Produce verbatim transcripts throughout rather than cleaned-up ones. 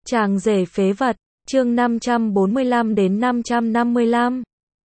Chàng rể phế vật, chương năm trăm bốn mươi lăm đến năm trăm năm mươi lăm.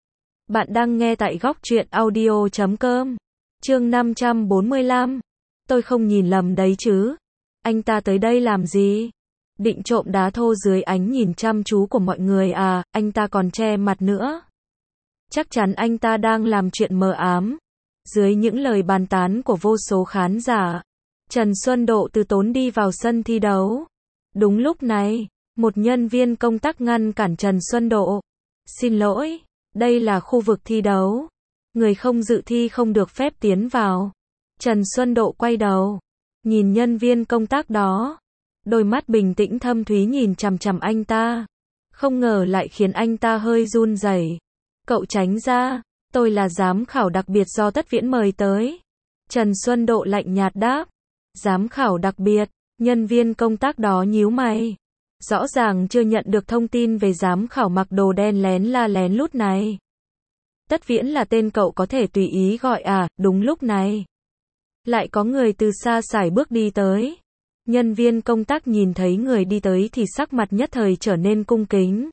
Bạn đang nghe tại góc truyện audio chấm com. Chương năm trăm bốn mươi lăm. Tôi không nhìn lầm đấy chứ. Anh ta tới đây làm gì? Định trộm đá thô dưới ánh nhìn chăm chú của mọi người à, anh ta còn che mặt nữa. Chắc chắn anh ta đang làm chuyện mờ ám. Dưới những lời bàn tán của vô số khán giả, Trần Xuân Độ từ tốn đi vào sân thi đấu. Đúng lúc này, một nhân viên công tác ngăn cản Trần Xuân Độ. Xin lỗi, đây là khu vực thi đấu. Người không dự thi không được phép tiến vào. Trần Xuân Độ quay đầu, nhìn nhân viên công tác đó. Đôi mắt bình tĩnh thâm thúy nhìn chằm chằm anh ta. Không ngờ lại khiến anh ta hơi run rẩy. Cậu tránh ra, tôi là giám khảo đặc biệt do Tất Viễn mời tới. Trần Xuân Độ lạnh nhạt đáp. Giám khảo đặc biệt, nhân viên công tác đó nhíu mày. Rõ ràng chưa nhận được thông tin về giám khảo mặc đồ đen lén la lén lút này. Tất Viễn là tên cậu có thể tùy ý gọi à, đúng lúc này. Lại có người từ xa sải bước đi tới. Nhân viên công tác nhìn thấy người đi tới thì sắc mặt nhất thời trở nên cung kính.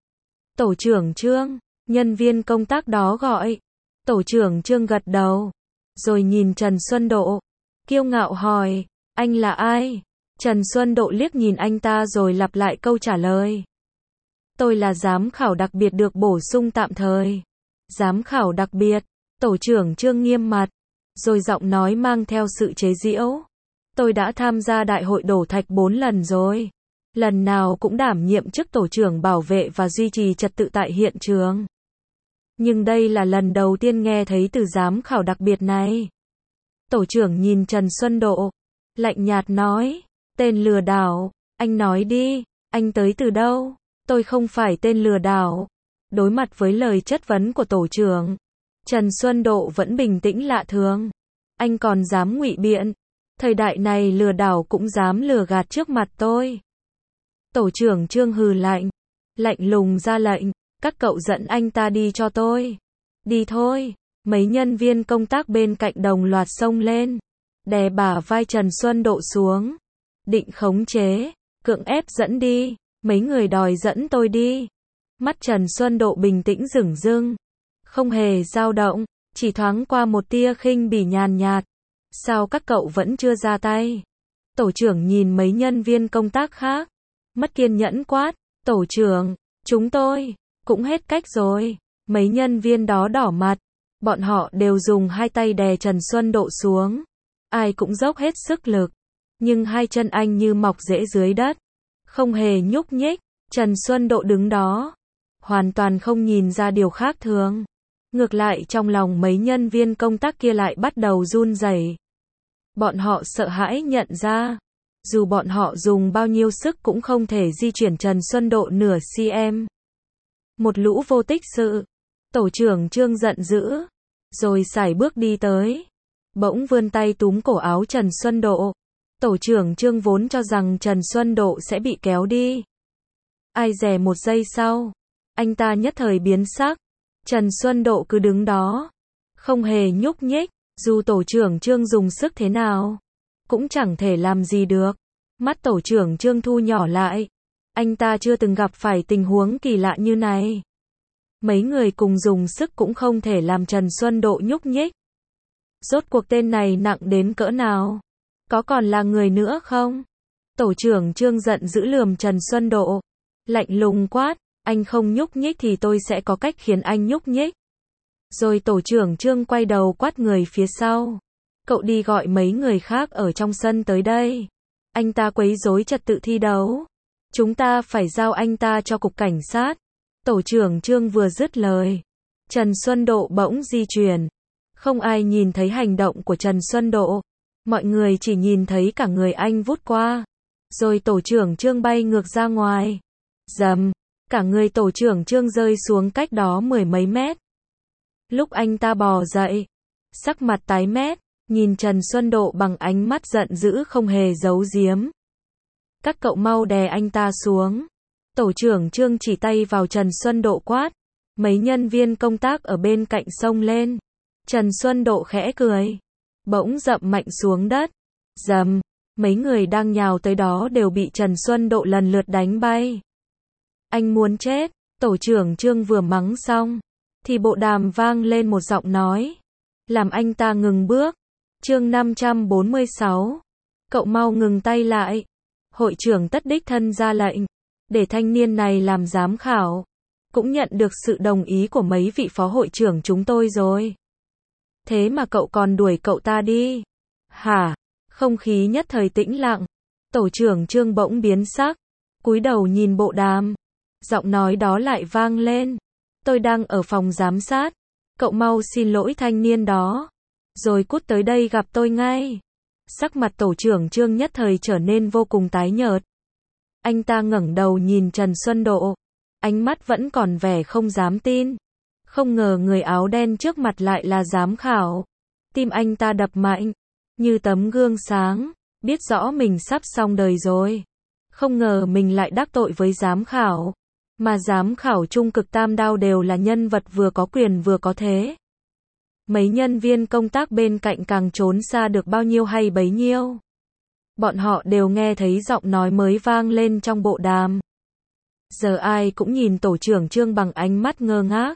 Tổ trưởng Trương, nhân viên công tác đó gọi. Tổ trưởng Trương gật đầu. Rồi nhìn Trần Xuân Độ. Kiêu ngạo hỏi, anh là ai? Trần Xuân Độ liếc nhìn anh ta rồi lặp lại câu trả lời. Tôi là giám khảo đặc biệt được bổ sung tạm thời. Giám khảo đặc biệt, tổ trưởng Trương nghiêm mặt, rồi giọng nói mang theo sự chế giễu. Tôi đã tham gia đại hội đổ thạch bốn lần rồi. Lần nào cũng đảm nhiệm chức tổ trưởng bảo vệ và duy trì trật tự tại hiện trường. Nhưng đây là lần đầu tiên nghe thấy từ giám khảo đặc biệt này. Tổ trưởng nhìn Trần Xuân Độ, lạnh nhạt nói, tên lừa đảo, anh nói đi, anh tới từ đâu? Tôi không phải tên lừa đảo. Đối mặt với lời chất vấn của tổ trưởng, Trần Xuân Độ vẫn bình tĩnh lạ thường. Anh còn dám ngụy biện, thời đại này lừa đảo cũng dám lừa gạt trước mặt tôi. Tổ trưởng Trương hừ lạnh, lạnh lùng ra lệnh, các cậu dẫn anh ta đi cho tôi. Đi thôi. Mấy nhân viên công tác bên cạnh đồng loạt xông lên, đè bả vai Trần Xuân Độ xuống, định khống chế, cưỡng ép dẫn đi. Mấy người đòi dẫn tôi đi. Mắt Trần Xuân Độ bình tĩnh dửng dưng, không hề dao động, chỉ thoáng qua một tia khinh bỉ nhàn nhạt. Sao các cậu vẫn chưa ra tay? Tổ trưởng nhìn mấy nhân viên công tác khác, mất kiên nhẫn quát, tổ trưởng, chúng tôi cũng hết cách rồi. Mấy nhân viên đó đỏ mặt. Bọn họ đều dùng hai tay đè Trần Xuân Độ xuống. Ai cũng dốc hết sức lực. Nhưng hai chân anh như mọc rễ dưới đất. Không hề nhúc nhích. Trần Xuân Độ đứng đó. Hoàn toàn không nhìn ra điều khác thường. Ngược lại trong lòng mấy nhân viên công tác kia lại bắt đầu run rẩy. Bọn họ sợ hãi nhận ra. Dù bọn họ dùng bao nhiêu sức cũng không thể di chuyển Trần Xuân Độ nửa cm. Một lũ vô tích sự. Tổ trưởng Trương giận dữ. Rồi sải bước đi tới. Bỗng vươn tay túm cổ áo Trần Xuân Độ. Tổ trưởng Trương vốn cho rằng Trần Xuân Độ sẽ bị kéo đi. Ai dè một giây sau, anh ta nhất thời biến sắc. Trần Xuân Độ cứ đứng đó, không hề nhúc nhích. Dù tổ trưởng Trương dùng sức thế nào, cũng chẳng thể làm gì được. Mắt tổ trưởng Trương thu nhỏ lại. Anh ta chưa từng gặp phải tình huống kỳ lạ như này. Mấy người cùng dùng sức cũng không thể làm Trần Xuân Độ nhúc nhích. Rốt cuộc tên này nặng đến cỡ nào? Có còn là người nữa không? Tổ trưởng Trương giận dữ lườm Trần Xuân Độ. Lạnh lùng quát, anh không nhúc nhích thì tôi sẽ có cách khiến anh nhúc nhích. Rồi tổ trưởng Trương quay đầu quát người phía sau. Cậu đi gọi mấy người khác ở trong sân tới đây. Anh ta quấy rối trật tự thi đấu. Chúng ta phải giao anh ta cho cục cảnh sát. Tổ trưởng Trương vừa dứt lời, Trần Xuân Độ bỗng di chuyển. Không ai nhìn thấy hành động của Trần Xuân Độ. Mọi người chỉ nhìn thấy cả người anh vút qua. Rồi tổ trưởng Trương bay ngược ra ngoài. Dầm, cả người tổ trưởng Trương rơi xuống cách đó mười mấy mét. Lúc anh ta bò dậy, sắc mặt tái mét, nhìn Trần Xuân Độ bằng ánh mắt giận dữ không hề giấu giếm. Các cậu mau đè anh ta xuống. Tổ trưởng Trương chỉ tay vào Trần Xuân Độ quát. Mấy nhân viên công tác ở bên cạnh xông lên. Trần Xuân Độ khẽ cười, bỗng dậm mạnh xuống đất. Dầm, Mấy người đang nhào tới đó đều bị Trần Xuân Độ lần lượt đánh bay. Anh muốn chết, tổ trưởng Trương vừa mắng xong, thì bộ đàm vang lên một giọng nói, làm anh ta ngừng bước. Chương năm trăm bốn mươi sáu. Cậu mau ngừng tay lại. Hội trưởng Tất đích thân ra lệnh, để thanh niên này làm giám khảo. Cũng nhận được sự đồng ý của mấy vị phó hội trưởng chúng tôi rồi. Thế mà cậu còn đuổi cậu ta đi. Hả? Không khí nhất thời tĩnh lặng. Tổ trưởng Trương bỗng biến sắc, cúi đầu nhìn bộ đàm. Giọng nói đó lại vang lên. Tôi đang ở phòng giám sát. Cậu mau xin lỗi thanh niên đó, rồi cút tới đây gặp tôi ngay. Sắc mặt tổ trưởng Trương nhất thời trở nên vô cùng tái nhợt. Anh ta ngẩng đầu nhìn Trần Xuân Độ, ánh mắt vẫn còn vẻ không dám tin. Không ngờ người áo đen trước mặt lại là giám khảo. Tim anh ta đập mạnh, như tấm gương sáng, biết rõ mình sắp xong đời rồi. Không ngờ mình lại đắc tội với giám khảo. Mà giám khảo trung cực tam đao đều là nhân vật vừa có quyền vừa có thế. Mấy nhân viên công tác bên cạnh càng trốn xa được bao nhiêu hay bấy nhiêu. Bọn họ đều nghe thấy giọng nói mới vang lên trong bộ đàm. Giờ ai cũng nhìn tổ trưởng Trương bằng ánh mắt ngơ ngác.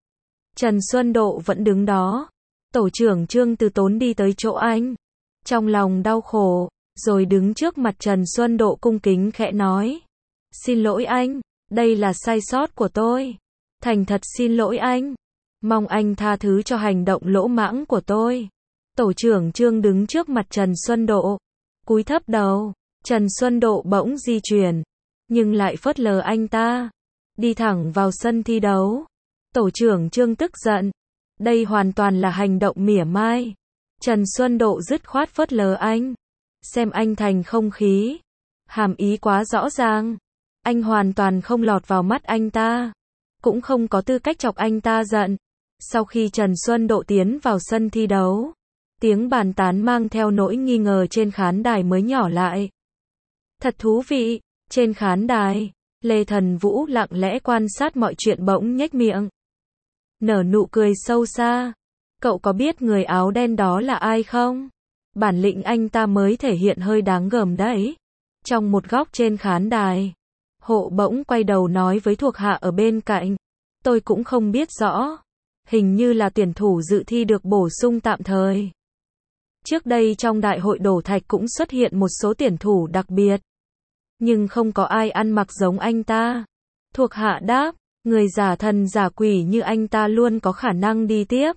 Trần Xuân Độ vẫn đứng đó. Tổ trưởng Trương từ tốn đi tới chỗ anh, trong lòng đau khổ, rồi đứng trước mặt Trần Xuân Độ cung kính khẽ nói. Xin lỗi anh, đây là sai sót của tôi. Thành thật xin lỗi anh. Mong anh tha thứ cho hành động lỗ mãng của tôi. Tổ trưởng Trương đứng trước mặt Trần Xuân Độ, cúi thấp đầu. Trần Xuân Độ bỗng di chuyển, nhưng lại phớt lờ anh ta, đi thẳng vào sân thi đấu. Tổ trưởng Trương tức giận. Đây hoàn toàn là hành động mỉa mai. Trần Xuân Độ dứt khoát phớt lờ anh, xem anh thành không khí. Hàm ý quá rõ ràng. Anh hoàn toàn không lọt vào mắt anh ta, cũng không có tư cách chọc anh ta giận. Sau khi Trần Xuân Độ tiến vào sân thi đấu, tiếng bàn tán mang theo nỗi nghi ngờ trên khán đài mới nhỏ lại. Thật thú vị. Trên khán đài, Lê Thần Vũ lặng lẽ quan sát mọi chuyện bỗng nhếch miệng, nở nụ cười sâu xa. Cậu có biết người áo đen đó là ai không? Bản lĩnh anh ta mới thể hiện hơi đáng gờm đấy. Trong một góc trên khán đài, Hộ bỗng quay đầu nói với thuộc hạ ở bên cạnh. Tôi cũng không biết rõ. Hình như là tuyển thủ dự thi được bổ sung tạm thời. Trước đây trong đại hội đổ thạch cũng xuất hiện một số tuyển thủ đặc biệt, nhưng không có ai ăn mặc giống anh ta. Thuộc hạ đáp, người giả thần giả quỷ như anh ta luôn có khả năng đi tiếp.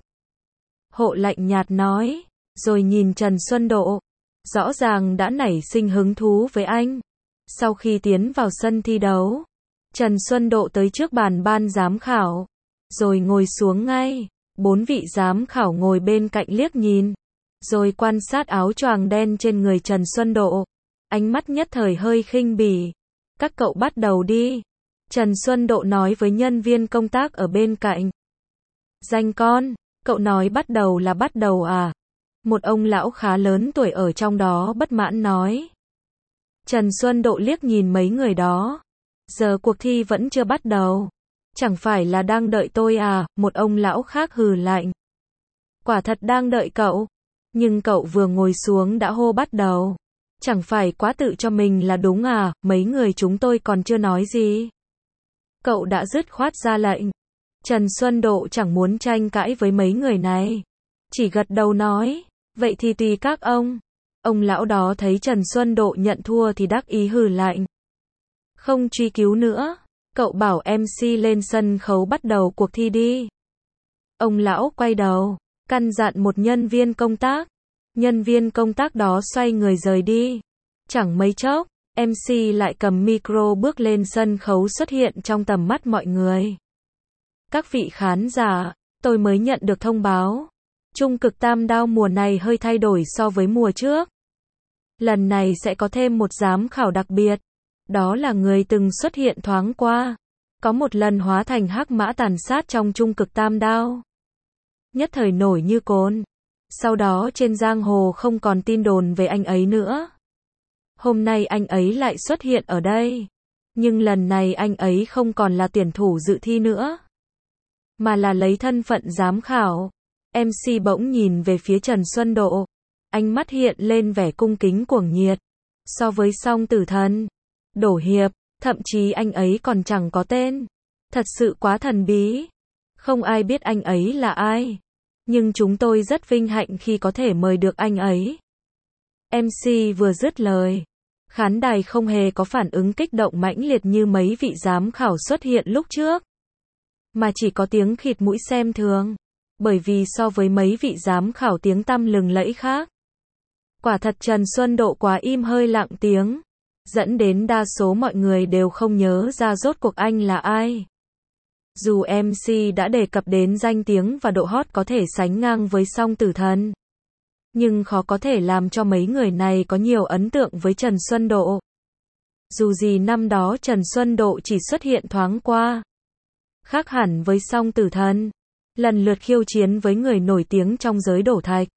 Hộ lạnh nhạt nói, rồi nhìn Trần Xuân Độ, rõ ràng đã nảy sinh hứng thú với anh. Sau khi tiến vào sân thi đấu, Trần Xuân Độ tới trước bàn ban giám khảo, rồi ngồi xuống ngay. Bốn vị giám khảo ngồi bên cạnh liếc nhìn, rồi quan sát áo choàng đen trên người Trần Xuân Độ. Ánh mắt nhất thời hơi khinh bỉ. Các cậu bắt đầu đi. Trần Xuân Độ nói với nhân viên công tác ở bên cạnh. Danh con, cậu nói bắt đầu là bắt đầu à? Một ông lão khá lớn tuổi ở trong đó bất mãn nói. Trần Xuân Độ liếc nhìn mấy người đó. Giờ cuộc thi vẫn chưa bắt đầu. Chẳng phải là đang đợi tôi à? Một ông lão khác hừ lạnh. Quả thật đang đợi cậu. Nhưng cậu vừa ngồi xuống đã hô bắt đầu. Chẳng phải quá tự cho mình là đúng à? Mấy người chúng tôi còn chưa nói gì. Cậu đã dứt khoát ra lệnh. Trần Xuân Độ chẳng muốn tranh cãi với mấy người này, chỉ gật đầu nói, vậy thì tùy các ông. Ông lão đó thấy Trần Xuân Độ nhận thua thì đắc ý hừ lạnh. Không truy cứu nữa, cậu bảo em xê lên sân khấu bắt đầu cuộc thi đi. Ông lão quay đầu, căn dặn một nhân viên công tác. Nhân viên công tác đó xoay người rời đi. Chẳng mấy chốc, em xê lại cầm micro bước lên sân khấu xuất hiện trong tầm mắt mọi người. Các vị khán giả, tôi mới nhận được thông báo. Trung cực tam đao mùa này hơi thay đổi so với mùa trước. Lần này sẽ có thêm một giám khảo đặc biệt. Đó là người từng xuất hiện thoáng qua, có một lần hóa thành hắc mã tàn sát trong trung cực tam đao. Nhất thời nổi như cồn. Sau đó trên giang hồ không còn tin đồn về anh ấy nữa. Hôm nay anh ấy lại xuất hiện ở đây. Nhưng lần này anh ấy không còn là tuyển thủ dự thi nữa, mà là lấy thân phận giám khảo. em xê bỗng nhìn về phía Trần Xuân Độ. Ánh mắt hiện lên vẻ cung kính cuồng nhiệt. So với Song Tử Thần, Đổ Hiệp, thậm chí anh ấy còn chẳng có tên. Thật sự quá thần bí. Không ai biết anh ấy là ai. Nhưng chúng tôi rất vinh hạnh khi có thể mời được anh ấy. em xê vừa dứt lời, khán đài không hề có phản ứng kích động mãnh liệt như mấy vị giám khảo xuất hiện lúc trước, mà chỉ có tiếng khịt mũi xem thường. Bởi vì so với mấy vị giám khảo tiếng tăm lừng lẫy khác, quả thật Trần Xuân Độ quá im hơi lặng tiếng, dẫn đến đa số mọi người đều không nhớ ra rốt cuộc anh là ai. Dù em xê đã đề cập đến danh tiếng và độ hot có thể sánh ngang với Song Tử Thần, nhưng khó có thể làm cho mấy người này có nhiều ấn tượng với Trần Xuân Độ. Dù gì năm đó Trần Xuân Độ chỉ xuất hiện thoáng qua. Khác hẳn với Song Tử Thần, lần lượt khiêu chiến với người nổi tiếng trong giới đổ thạch.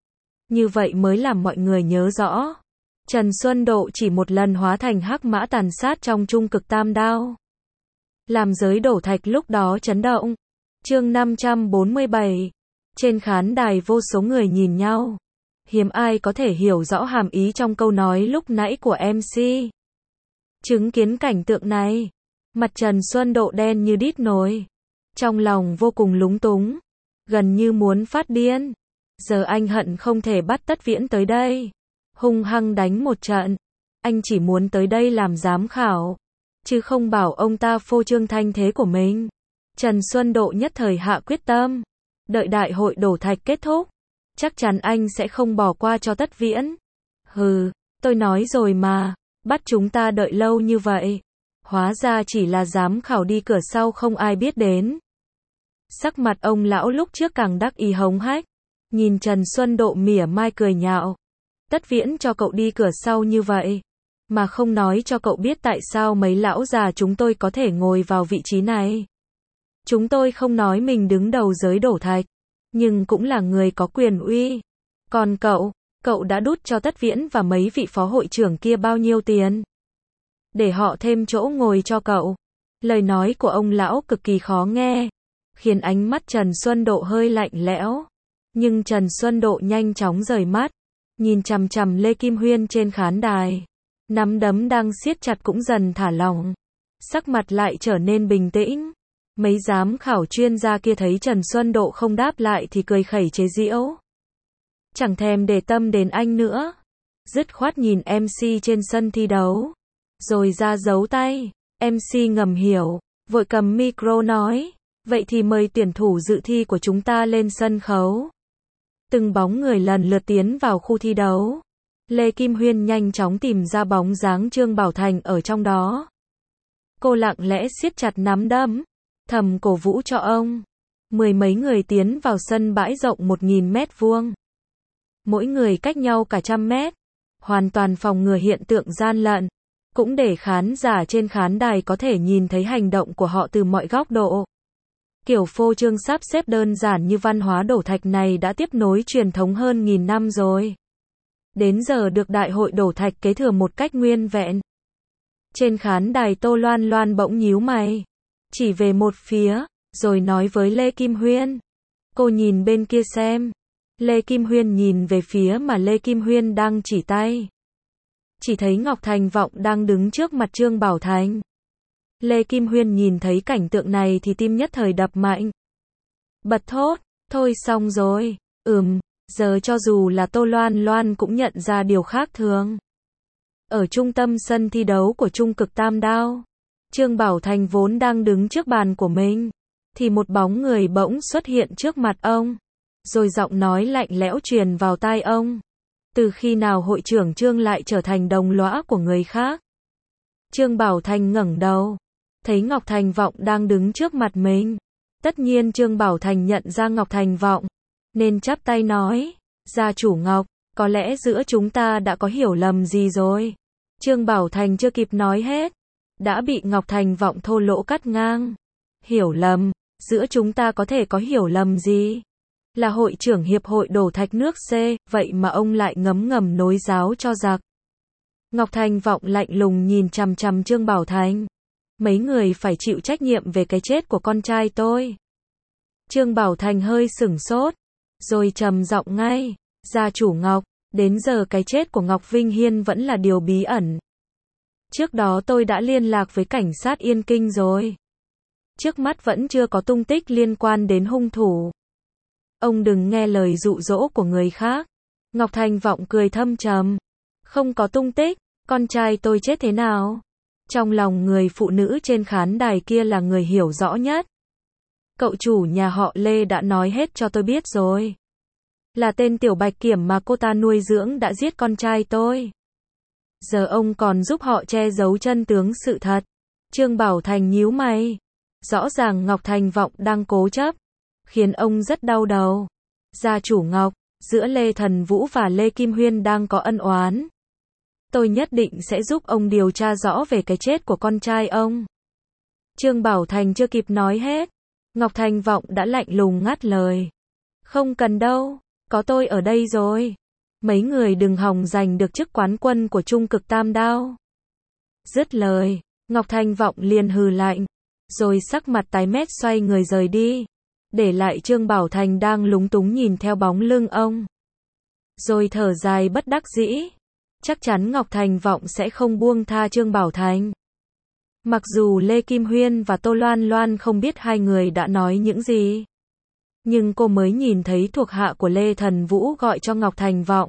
Như vậy mới làm mọi người nhớ rõ. Trần Xuân Độ chỉ một lần hóa thành hắc mã tàn sát trong Trung Cực Tam Đao, làm giới đổ thạch lúc đó chấn động. Chương năm trăm bốn mươi bảy. Trên khán đài vô số người nhìn nhau. Hiếm ai có thể hiểu rõ hàm ý trong câu nói lúc nãy của em xê. Chứng kiến cảnh tượng này, mặt Trần Xuân Độ đen như đít nồi. Trong lòng vô cùng lúng túng, gần như muốn phát điên. Giờ anh hận không thể bắt Tất Viễn tới đây, hung hăng đánh một trận. Anh chỉ muốn tới đây làm giám khảo, chứ không bảo ông ta phô trương thanh thế của mình. Trần Xuân Độ nhất thời hạ quyết tâm, đợi đại hội đổ thạch kết thúc, chắc chắn anh sẽ không bỏ qua cho Tất Viễn. Hừ, tôi nói rồi mà, bắt chúng ta đợi lâu như vậy. Hóa ra chỉ là giám khảo đi cửa sau không ai biết đến. Sắc mặt ông lão lúc trước càng đắc ý hống hách, nhìn Trần Xuân Độ mỉa mai cười nhạo. Tất Viễn cho cậu đi cửa sau như vậy, mà không nói cho cậu biết tại sao mấy lão già chúng tôi có thể ngồi vào vị trí này. Chúng tôi không nói mình đứng đầu giới đổ thạch, nhưng cũng là người có quyền uy. Còn cậu, cậu đã đút cho Tất Viễn và mấy vị phó hội trưởng kia bao nhiêu tiền, để họ thêm chỗ ngồi cho cậu. Lời nói của ông lão cực kỳ khó nghe, khiến ánh mắt Trần Xuân Độ hơi lạnh lẽo. Nhưng Trần Xuân Độ nhanh chóng rời mắt, nhìn chằm chằm Lê Kim Huyên trên khán đài. Nắm đấm đang siết chặt cũng dần thả lỏng, sắc mặt lại trở nên bình tĩnh. Mấy giám khảo chuyên gia kia thấy Trần Xuân Độ không đáp lại thì cười khẩy chế giễu, chẳng thèm để tâm đến anh nữa. Dứt khoát nhìn em xê trên sân thi đấu, rồi ra giấu tay. em xê ngầm hiểu, vội cầm micro nói, vậy thì mời tuyển thủ dự thi của chúng ta lên sân khấu. Từng bóng người lần lượt tiến vào khu thi đấu. Lê Kim Huyên nhanh chóng tìm ra bóng dáng Trương Bảo Thành ở trong đó. Cô lặng lẽ siết chặt nắm đấm, thầm cổ vũ cho ông. Mười mấy người tiến vào sân bãi rộng một nghìn mét vuông. Mỗi người cách nhau cả trăm mét. Hoàn toàn phòng ngừa hiện tượng gian lận. Cũng để khán giả trên khán đài có thể nhìn thấy hành động của họ từ mọi góc độ. Kiểu phô trương sắp xếp đơn giản như văn hóa đổ thạch này đã tiếp nối truyền thống hơn nghìn năm rồi. Đến giờ được đại hội đổ thạch kế thừa một cách nguyên vẹn. Trên khán đài Tô Loan Loan bỗng nhíu mày, chỉ về một phía, rồi nói với Lê Kim Huyên. Cô nhìn bên kia xem. Lê Kim Huyên nhìn về phía mà Lê Kim Huyên đang chỉ tay. Chỉ thấy Ngọc Thành Vọng đang đứng trước mặt Trương Bảo Thành. Lê Kim Huyên nhìn thấy cảnh tượng này thì tim nhất thời đập mạnh. Bật thốt, thôi xong rồi, ừm, giờ cho dù là Tô Loan Loan cũng nhận ra điều khác thường. Ở trung tâm sân thi đấu của Trung Cực Tam Đao, Trương Bảo Thành vốn đang đứng trước bàn của mình, thì một bóng người bỗng xuất hiện trước mặt ông, rồi giọng nói lạnh lẽo truyền vào tai ông. Từ khi nào hội trưởng Trương lại trở thành đồng lõa của người khác? Trương Bảo Thành ngẩng đầu, thấy Ngọc Thành Vọng đang đứng trước mặt mình. Tất nhiên Trương Bảo Thành nhận ra Ngọc Thành Vọng, nên chắp tay nói, gia chủ Ngọc, có lẽ giữa chúng ta đã có hiểu lầm gì rồi. Trương Bảo Thành chưa kịp nói hết, đã bị Ngọc Thành Vọng thô lỗ cắt ngang. Hiểu lầm, giữa chúng ta có thể có hiểu lầm gì? Là hội trưởng hiệp hội đổ thạch nước C, vậy mà ông lại ngấm ngầm nối giáo cho giặc. Ngọc Thành Vọng lạnh lùng nhìn chằm chằm Trương Bảo Thành. Mấy người phải chịu trách nhiệm về cái chết của con trai tôi. Trương Bảo Thành hơi sửng sốt, rồi trầm giọng ngay, gia chủ Ngọc, Đến giờ cái chết của Ngọc Vinh Hiên vẫn là điều bí ẩn. Trước đó tôi đã liên lạc với cảnh sát Yên Kinh rồi. Trước mắt vẫn chưa có tung tích liên quan đến hung thủ. Ông đừng nghe lời dụ dỗ của người khác. Ngọc Thành Vọng cười thâm trầm. Không có tung tích, con trai tôi chết thế nào? Trong lòng người phụ nữ trên khán đài kia là người hiểu rõ nhất. Cậu chủ nhà họ Lê đã nói hết cho tôi biết rồi. Là tên Tiểu Bạch Kiểm mà cô ta nuôi dưỡng đã giết con trai tôi. Giờ ông còn giúp họ che giấu chân tướng sự thật. Trương Bảo Thành nhíu mày. Rõ ràng Ngọc Thành Vọng đang cố chấp, khiến ông rất đau đầu. Gia chủ Ngọc, giữa Lê Thần Vũ và Lê Kim Huyên đang có ân oán. Tôi nhất định sẽ giúp ông điều tra rõ về cái chết của con trai ông. Trương Bảo Thành chưa kịp nói hết, Ngọc Thành Vọng đã lạnh lùng ngắt lời. Không cần đâu, có tôi ở đây rồi. Mấy người đừng hòng giành được chức quán quân của Trung Cực Tam Đao. Dứt lời, Ngọc Thành Vọng liền hừ lạnh, rồi sắc mặt tái mét xoay người rời đi, để lại Trương Bảo Thành đang lúng túng nhìn theo bóng lưng ông. Rồi thở dài bất đắc dĩ, chắc chắn Ngọc Thành Vọng sẽ không buông tha Trương Bảo Thành. Mặc dù Lê Kim Huyên và Tô Loan Loan không biết hai người đã nói những gì, nhưng cô mới nhìn thấy thuộc hạ của Lê Thần Vũ gọi cho Ngọc Thành Vọng.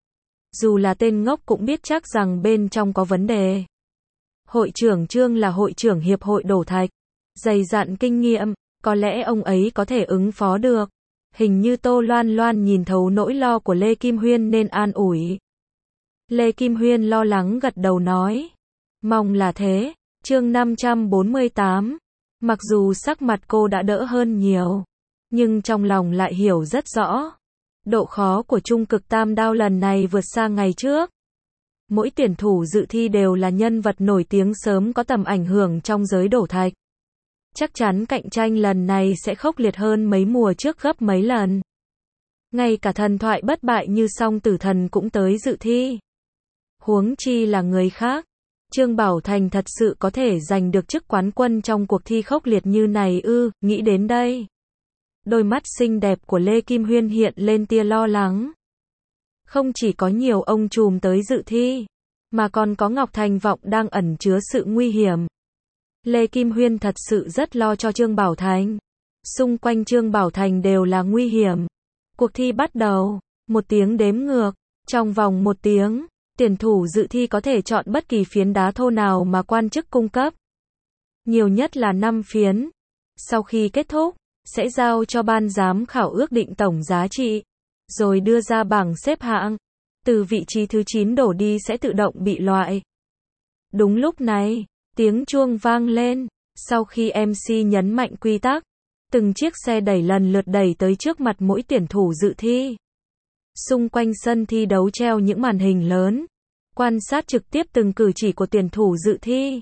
Dù là tên ngốc cũng biết chắc rằng bên trong có vấn đề. Hội trưởng Trương là hội trưởng hiệp hội đổ thạch, dày dặn kinh nghiệm, có lẽ ông ấy có thể ứng phó được. Hình như Tô Loan Loan nhìn thấu nỗi lo của Lê Kim Huyên nên an ủi. Lê Kim Huyên lo lắng gật đầu nói. Mong là thế. Chương năm trăm bốn mươi tám. Mặc dù sắc mặt cô đã đỡ hơn nhiều, nhưng trong lòng lại hiểu rất rõ. Độ khó của Trung Cực Tam Đao lần này vượt xa ngày trước. Mỗi tuyển thủ dự thi đều là nhân vật nổi tiếng sớm có tầm ảnh hưởng trong giới đổ thạch. Chắc chắn cạnh tranh lần này sẽ khốc liệt hơn mấy mùa trước gấp mấy lần. Ngay cả thần thoại bất bại như Song Tử Thần cũng tới dự thi. Huống chi là người khác. Trương Bảo Thành thật sự có thể giành được chức quán quân trong cuộc thi khốc liệt như này ư? Nghĩ đến đây, đôi mắt xinh đẹp của Lê Kim Huyên hiện lên tia lo lắng. Không chỉ có nhiều ông trùm tới dự thi, mà còn có Ngọc Thành Vọng đang ẩn chứa sự nguy hiểm. Lê Kim Huyên thật sự rất lo cho Trương Bảo Thành. Xung quanh Trương Bảo Thành đều là nguy hiểm. Cuộc thi bắt đầu. Một tiếng đếm ngược. Trong vòng một tiếng, tuyển thủ dự thi có thể chọn bất kỳ phiến đá thô nào mà quan chức cung cấp. Nhiều nhất là năm phiến. Sau khi kết thúc, sẽ giao cho ban giám khảo ước định tổng giá trị, rồi đưa ra bảng xếp hạng. Từ vị trí thứ chín đổ đi sẽ tự động bị loại. Đúng lúc này, tiếng chuông vang lên. Sau khi em xê nhấn mạnh quy tắc, từng chiếc xe đẩy lần lượt đẩy tới trước mặt mỗi tuyển thủ dự thi. Xung quanh sân thi đấu treo những màn hình lớn, quan sát trực tiếp từng cử chỉ của tuyển thủ dự thi.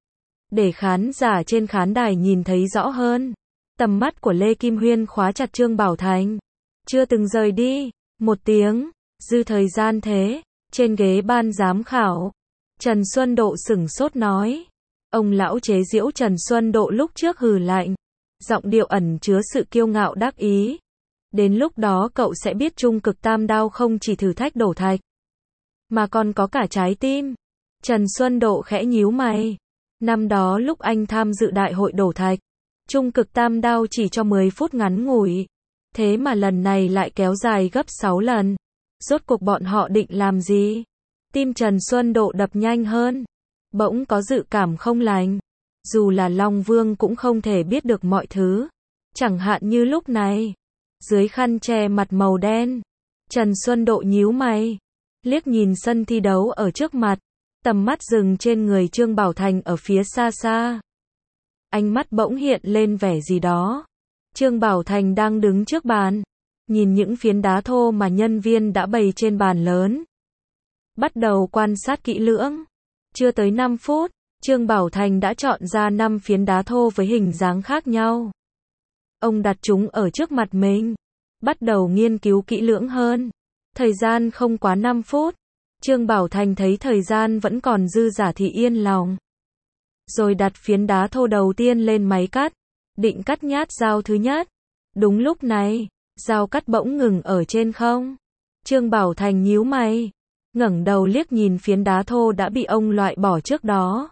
Để khán giả trên khán đài nhìn thấy rõ hơn, tầm mắt của Lê Kim Huyên khóa chặt Trương Bảo Thành. Chưa từng rời đi. Một tiếng, dư thời gian thế, trên ghế ban giám khảo, Trần Xuân Độ sửng sốt nói. Ông lão chế giễu Trần Xuân Độ lúc trước hừ lạnh, giọng điệu ẩn chứa sự kiêu ngạo đắc ý. Đến lúc đó cậu sẽ biết Trung Cực Tam Đao không chỉ thử thách đổ thạch, mà còn có cả trái tim. Trần Xuân Độ khẽ nhíu mày. Năm đó lúc anh tham dự đại hội đổ thạch, Trung Cực Tam Đao chỉ cho mười phút ngắn ngủi. Thế mà lần này lại kéo dài gấp sáu lần. Rốt cuộc bọn họ định làm gì? Tim Trần Xuân Độ đập nhanh hơn. Bỗng có dự cảm không lành. Dù là Long Vương cũng không thể biết được mọi thứ. Chẳng hạn như lúc này, dưới khăn che mặt màu đen, Trần Xuân Độ nhíu mày, liếc nhìn sân thi đấu ở trước mặt, tầm mắt dừng trên người Trương Bảo Thành ở phía xa xa. Ánh mắt bỗng hiện lên vẻ gì đó. Trương Bảo Thành đang đứng trước bàn, nhìn những phiến đá thô mà nhân viên đã bày trên bàn lớn. Bắt đầu quan sát kỹ lưỡng. Chưa tới năm phút, Trương Bảo Thành đã chọn ra năm phiến đá thô với hình dáng khác nhau. Ông đặt chúng ở trước mặt mình, bắt đầu nghiên cứu kỹ lưỡng hơn. Thời gian không quá năm phút. Trương Bảo Thành thấy thời gian vẫn còn dư giả thì yên lòng. Rồi đặt phiến đá thô đầu tiên lên máy cắt, định cắt nhát dao thứ nhất. Đúng lúc này, dao cắt bỗng ngừng ở trên không. Trương Bảo Thành nhíu mày, ngẩng đầu liếc nhìn phiến đá thô đã bị ông loại bỏ trước đó.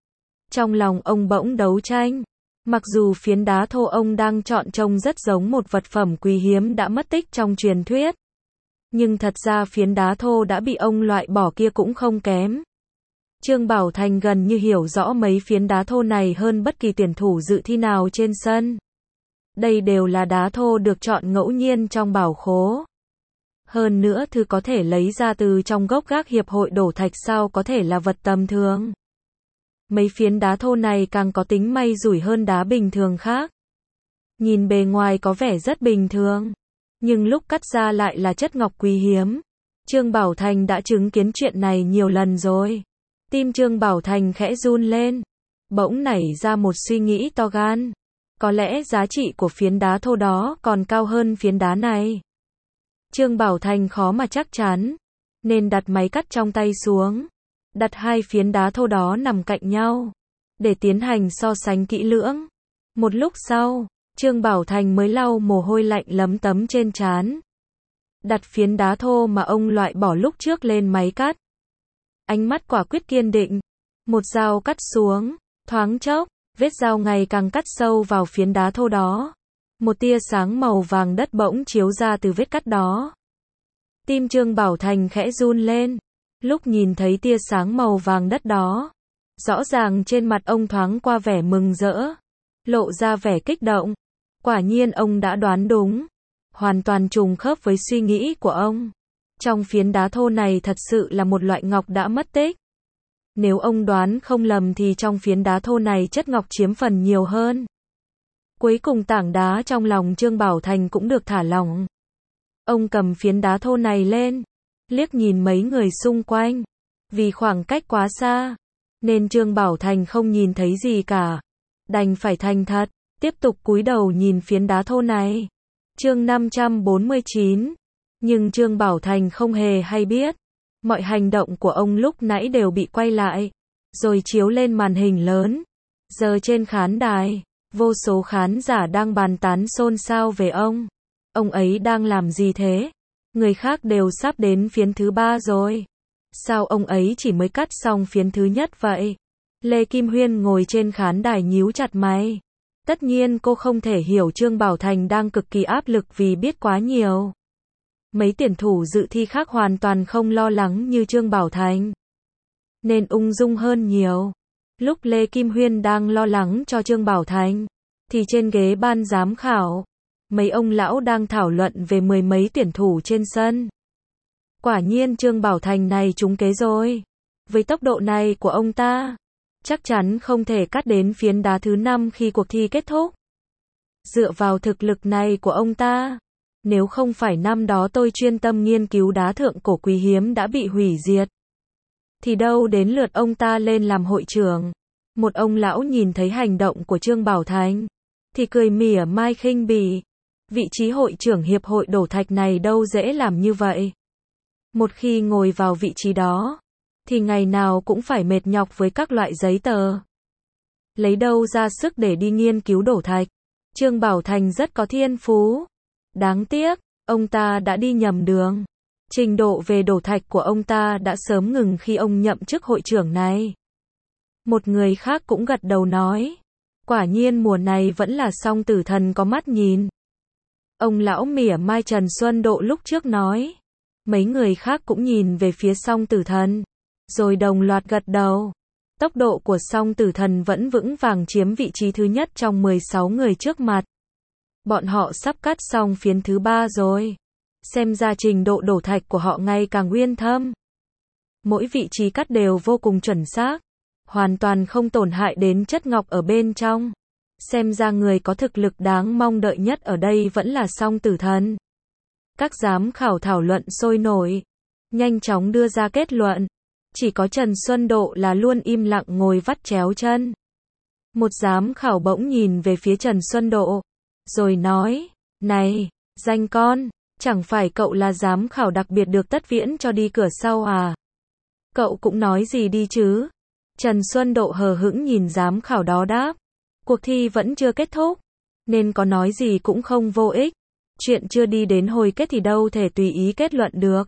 Trong lòng ông bỗng đấu tranh. Mặc dù phiến đá thô ông đang chọn trông rất giống một vật phẩm quý hiếm đã mất tích trong truyền thuyết. Nhưng thật ra phiến đá thô đã bị ông loại bỏ kia cũng không kém. Trương Bảo Thành gần như hiểu rõ mấy phiến đá thô này hơn bất kỳ tuyển thủ dự thi nào trên sân. Đây đều là đá thô được chọn ngẫu nhiên trong bảo khố. Hơn nữa thứ có thể lấy ra từ trong gốc gác hiệp hội đổ thạch sao có thể là vật tầm thường. Mấy phiến đá thô này càng có tính may rủi hơn đá bình thường khác. Nhìn bề ngoài có vẻ rất bình thường, nhưng lúc cắt ra lại là chất ngọc quý hiếm. Trương Bảo Thành đã chứng kiến chuyện này nhiều lần rồi. Tim Trương Bảo Thành khẽ run lên. Bỗng nảy ra một suy nghĩ to gan. Có lẽ giá trị của phiến đá thô đó còn cao hơn phiến đá này. Trương Bảo Thành khó mà chắc chắn, nên đặt máy cắt trong tay xuống. Đặt hai phiến đá thô đó nằm cạnh nhau, để tiến hành so sánh kỹ lưỡng. Một lúc sau, Trương Bảo Thành mới lau mồ hôi lạnh lấm tấm trên trán. Đặt phiến đá thô mà ông loại bỏ lúc trước lên máy cắt. Ánh mắt quả quyết kiên định. Một dao cắt xuống, thoáng chốc, vết dao ngày càng cắt sâu vào phiến đá thô đó. Một tia sáng màu vàng đất bỗng chiếu ra từ vết cắt đó. Tim Trương Bảo Thành khẽ run lên. Lúc nhìn thấy tia sáng màu vàng đất đó, rõ ràng trên mặt ông thoáng qua vẻ mừng rỡ, lộ ra vẻ kích động. Quả nhiên ông đã đoán đúng, hoàn toàn trùng khớp với suy nghĩ của ông. Trong phiến đá thô này thật sự là một loại ngọc đã mất tích. Nếu ông đoán không lầm thì trong phiến đá thô này chất ngọc chiếm phần nhiều hơn. Cuối cùng tảng đá trong lòng Trương Bảo Thành cũng được thả lỏng. Ông cầm phiến đá thô này lên, liếc nhìn mấy người xung quanh. Vì khoảng cách quá xa, nên Trương Bảo Thành không nhìn thấy gì cả. Đành phải thành thật, tiếp tục cúi đầu nhìn phiến đá thô này. Chương năm trăm bốn mươi chín. Nhưng Trương Bảo Thành không hề hay biết. Mọi hành động của ông lúc nãy đều bị quay lại, rồi chiếu lên màn hình lớn. Giờ trên khán đài, vô số khán giả đang bàn tán xôn xao về ông. Ông ấy đang làm gì thế? Người khác đều sắp đến phiến thứ ba rồi. Sao ông ấy chỉ mới cắt xong phiến thứ nhất vậy? Lê Kim Huyên ngồi trên khán đài nhíu chặt mày. Tất nhiên cô không thể hiểu Trương Bảo Thành đang cực kỳ áp lực vì biết quá nhiều. Mấy tuyển thủ dự thi khác hoàn toàn không lo lắng như Trương Bảo Thành, nên ung dung hơn nhiều. Lúc Lê Kim Huyên đang lo lắng cho Trương Bảo Thành, thì trên ghế ban giám khảo, mấy ông lão đang thảo luận về mười mấy tuyển thủ trên sân. Quả nhiên Trương Bảo Thành này trúng kế rồi. Với tốc độ này của ông ta, chắc chắn không thể cắt đến phiến đá thứ năm khi cuộc thi kết thúc. Dựa vào thực lực này của ông ta, nếu không phải năm đó tôi chuyên tâm nghiên cứu đá thượng cổ quý hiếm đã bị hủy diệt, thì đâu đến lượt ông ta lên làm hội trưởng. Một ông lão nhìn thấy hành động của Trương Bảo Thành, thì cười mỉa mai khinh bỉ. Vị trí hội trưởng hiệp hội đổ thạch này đâu dễ làm như vậy. Một khi ngồi vào vị trí đó, thì ngày nào cũng phải mệt nhọc với các loại giấy tờ. Lấy đâu ra sức để đi nghiên cứu đổ thạch. Trương Bảo Thành rất có thiên phú. Đáng tiếc, ông ta đã đi nhầm đường. Trình độ về đổ thạch của ông ta đã sớm ngừng khi ông nhậm chức hội trưởng này. Một người khác cũng gật đầu nói. Quả nhiên mùa này vẫn là Song Tử Thần có mắt nhìn. Ông lão mỉa mai Trần Xuân Độ lúc trước nói. Mấy người khác cũng nhìn về phía Song Tử Thần, rồi đồng loạt gật đầu. Tốc độ của Song Tử Thần vẫn vững vàng chiếm vị trí thứ nhất trong mười sáu người trước mặt. Bọn họ sắp cắt xong phiến thứ ba rồi. Xem ra trình độ đổ thạch của họ ngày càng uyên thâm. Mỗi vị trí cắt đều vô cùng chuẩn xác, hoàn toàn không tổn hại đến chất ngọc ở bên trong. Xem ra người có thực lực đáng mong đợi nhất ở đây vẫn là Song Tử Thần. Các giám khảo thảo luận sôi nổi, nhanh chóng đưa ra kết luận. Chỉ có Trần Xuân Độ là luôn im lặng ngồi vắt chéo chân. Một giám khảo bỗng nhìn về phía Trần Xuân Độ, rồi nói, này, danh con, chẳng phải cậu là giám khảo đặc biệt được Tất Viễn cho đi cửa sau à? Cậu cũng nói gì đi chứ? Trần Xuân Độ hờ hững nhìn giám khảo đó đáp, cuộc thi vẫn chưa kết thúc, nên có nói gì cũng không vô ích. Chuyện chưa đi đến hồi kết thì đâu thể tùy ý kết luận được.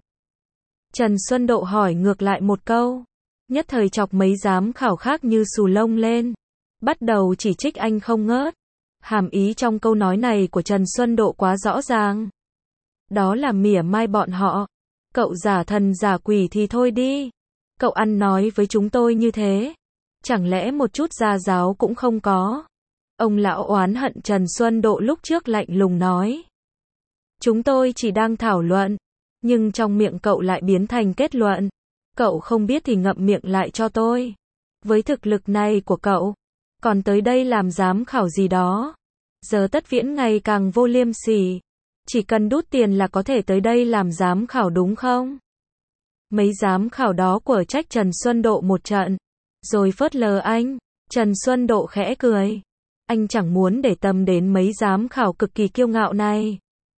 Trần Xuân Độ hỏi ngược lại một câu. Nhất thời chọc mấy giám khảo khác như xù lông lên. Bắt đầu chỉ trích anh không ngớt. Hàm ý trong câu nói này của Trần Xuân Độ quá rõ ràng. Đó là mỉa mai bọn họ. Cậu giả thần giả quỷ thì thôi đi. Cậu ăn nói với chúng tôi như thế. Chẳng lẽ một chút gia giáo cũng không có? Ông lão oán hận Trần Xuân Độ lúc trước lạnh lùng nói. Chúng tôi chỉ đang thảo luận. Nhưng trong miệng cậu lại biến thành kết luận. Cậu không biết thì ngậm miệng lại cho tôi. Với thực lực này của cậu, còn tới đây làm giám khảo gì đó. Giờ Tất Viễn ngày càng vô liêm sỉ. Chỉ cần đút tiền là có thể tới đây làm giám khảo đúng không? Mấy giám khảo đó của trách Trần Xuân Độ một trận. Rồi phớt lờ anh. Trần Xuân Độ khẽ cười. Anh chẳng muốn để tâm đến mấy giám khảo cực kỳ kiêu ngạo này.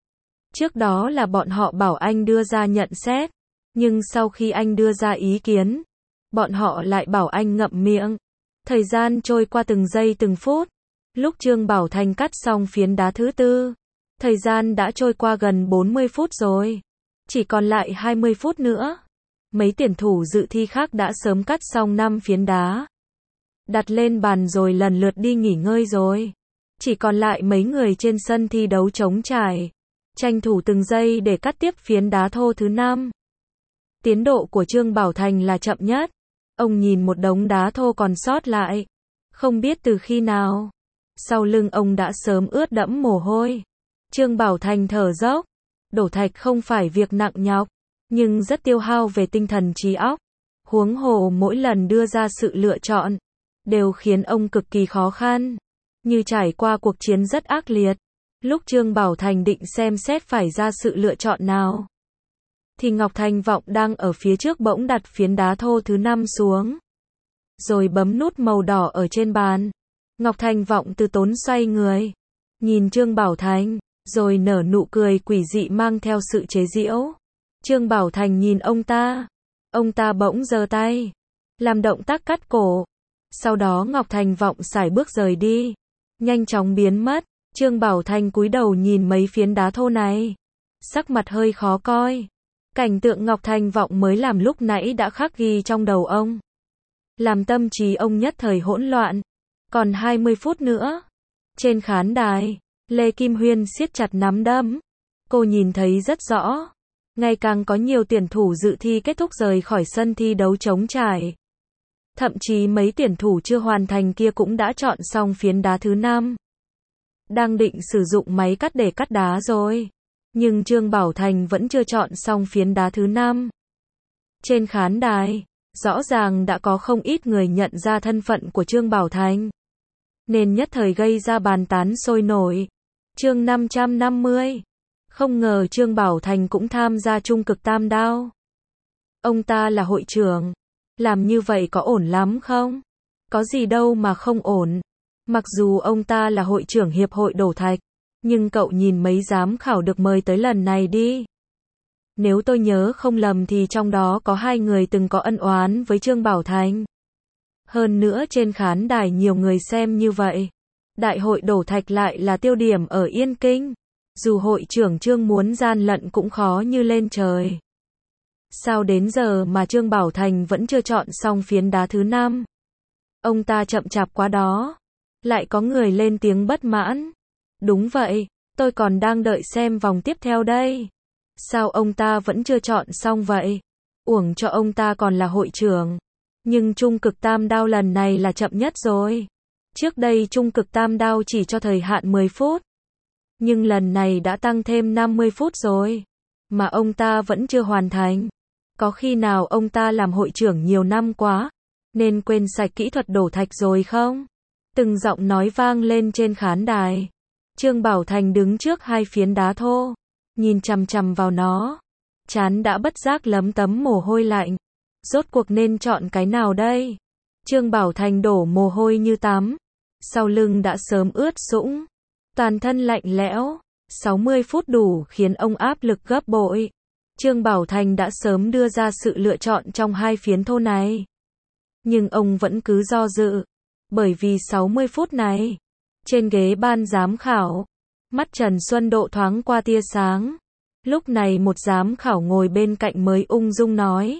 Trước đó là bọn họ bảo anh đưa ra nhận xét. Nhưng sau khi anh đưa ra ý kiến, bọn họ lại bảo anh ngậm miệng. Thời gian trôi qua từng giây từng phút. Lúc Trương Bảo Thành cắt xong phiến đá thứ tư, thời gian đã trôi qua gần bốn mươi phút rồi. Chỉ còn lại hai mươi phút nữa. Mấy tuyển thủ dự thi khác đã sớm cắt xong năm phiến đá. Đặt lên bàn rồi lần lượt đi nghỉ ngơi rồi. Chỉ còn lại mấy người trên sân thi đấu trống trải. Tranh thủ từng giây để cắt tiếp phiến đá thô thứ năm. Tiến độ của Trương Bảo Thành là chậm nhất. Ông nhìn một đống đá thô còn sót lại. Không biết từ khi nào. Sau lưng ông đã sớm ướt đẫm mồ hôi. Trương Bảo Thành thở dốc. Đổ thạch không phải việc nặng nhọc. Nhưng rất tiêu hao về tinh thần trí óc. Huống hồ mỗi lần đưa ra sự lựa chọn. Đều khiến ông cực kỳ khó khăn. Như trải qua cuộc chiến rất ác liệt. Lúc Trương Bảo Thành định xem xét phải ra sự lựa chọn nào. Thì Ngọc Thành Vọng đang ở phía trước bỗng đặt phiến đá thô thứ năm xuống. Rồi bấm nút màu đỏ ở trên bàn. Ngọc Thành Vọng từ tốn xoay người. Nhìn Trương Bảo Thành. Rồi nở nụ cười quỷ dị mang theo sự chế giễu. Trương Bảo Thành nhìn ông ta. Ông ta bỗng giơ tay. Làm động tác cắt cổ. Sau đó Ngọc Thành Vọng sải bước rời đi. Nhanh chóng biến mất. Trương Bảo Thành cúi đầu nhìn mấy phiến đá thô này. Sắc mặt hơi khó coi. Cảnh tượng Ngọc Thành Vọng mới làm lúc nãy đã khắc ghi trong đầu ông. Làm tâm trí ông nhất thời hỗn loạn. Còn hai mươi phút nữa. Trên khán đài, Lê Kim Huyên siết chặt nắm đấm. Cô nhìn thấy rất rõ. Ngày càng có nhiều tuyển thủ dự thi kết thúc rời khỏi sân thi đấu trống trải. Thậm chí mấy tuyển thủ chưa hoàn thành kia cũng đã chọn xong phiến đá thứ năm. Đang định sử dụng máy cắt để cắt đá rồi. Nhưng Trương Bảo Thành vẫn chưa chọn xong phiến đá thứ năm. Trên khán đài, rõ ràng đã có không ít người nhận ra thân phận của Trương Bảo Thành. Nên nhất thời gây ra bàn tán sôi nổi. Chương năm trăm năm mươi. Không ngờ Trương Bảo Thành cũng tham gia trung cực tam đao. Ông ta là hội trưởng. Làm như vậy có ổn lắm không? Có gì đâu mà không ổn. Mặc dù ông ta là hội trưởng hiệp hội đổ thạch. Nhưng cậu nhìn mấy giám khảo được mời tới lần này đi. Nếu tôi nhớ không lầm thì trong đó có hai người từng có ân oán với Trương Bảo Thành. Hơn nữa trên khán đài nhiều người xem như vậy. Đại hội đổ thạch lại là tiêu điểm ở Yên Kinh. Dù hội trưởng Trương muốn gian lận cũng khó như lên trời. Sao đến giờ mà Trương Bảo Thành vẫn chưa chọn xong phiến đá thứ năm? Ông ta chậm chạp quá đó. Lại có người lên tiếng bất mãn. Đúng vậy, tôi còn đang đợi xem vòng tiếp theo đây. Sao ông ta vẫn chưa chọn xong vậy? Uổng cho ông ta còn là hội trưởng. Nhưng trung cực tam đao lần này là chậm nhất rồi. Trước đây trung cực tam đao chỉ cho thời hạn mười phút. Nhưng lần này đã tăng thêm năm mươi phút rồi. Mà ông ta vẫn chưa hoàn thành. Có khi nào ông ta làm hội trưởng nhiều năm quá, nên quên sạch kỹ thuật đổ thạch rồi không? Từng giọng nói vang lên trên khán đài. Trương Bảo Thành đứng trước hai phiến đá thô. Nhìn chằm chằm vào nó. Trán đã bất giác lấm tấm mồ hôi lạnh. Rốt cuộc nên chọn cái nào đây? Trương Bảo Thành đổ mồ hôi như tắm. Sau lưng đã sớm ướt sũng. Toàn thân lạnh lẽo. sáu mươi phút đủ khiến ông áp lực gấp bội. Trương Bảo Thành đã sớm đưa ra sự lựa chọn trong hai phiến thô này. Nhưng ông vẫn cứ do dự. Bởi vì sáu mươi phút này, trên ghế ban giám khảo, Mắt Trần Xuân Độ thoáng qua tia sáng. Lúc này một giám khảo ngồi bên cạnh mới ung dung nói.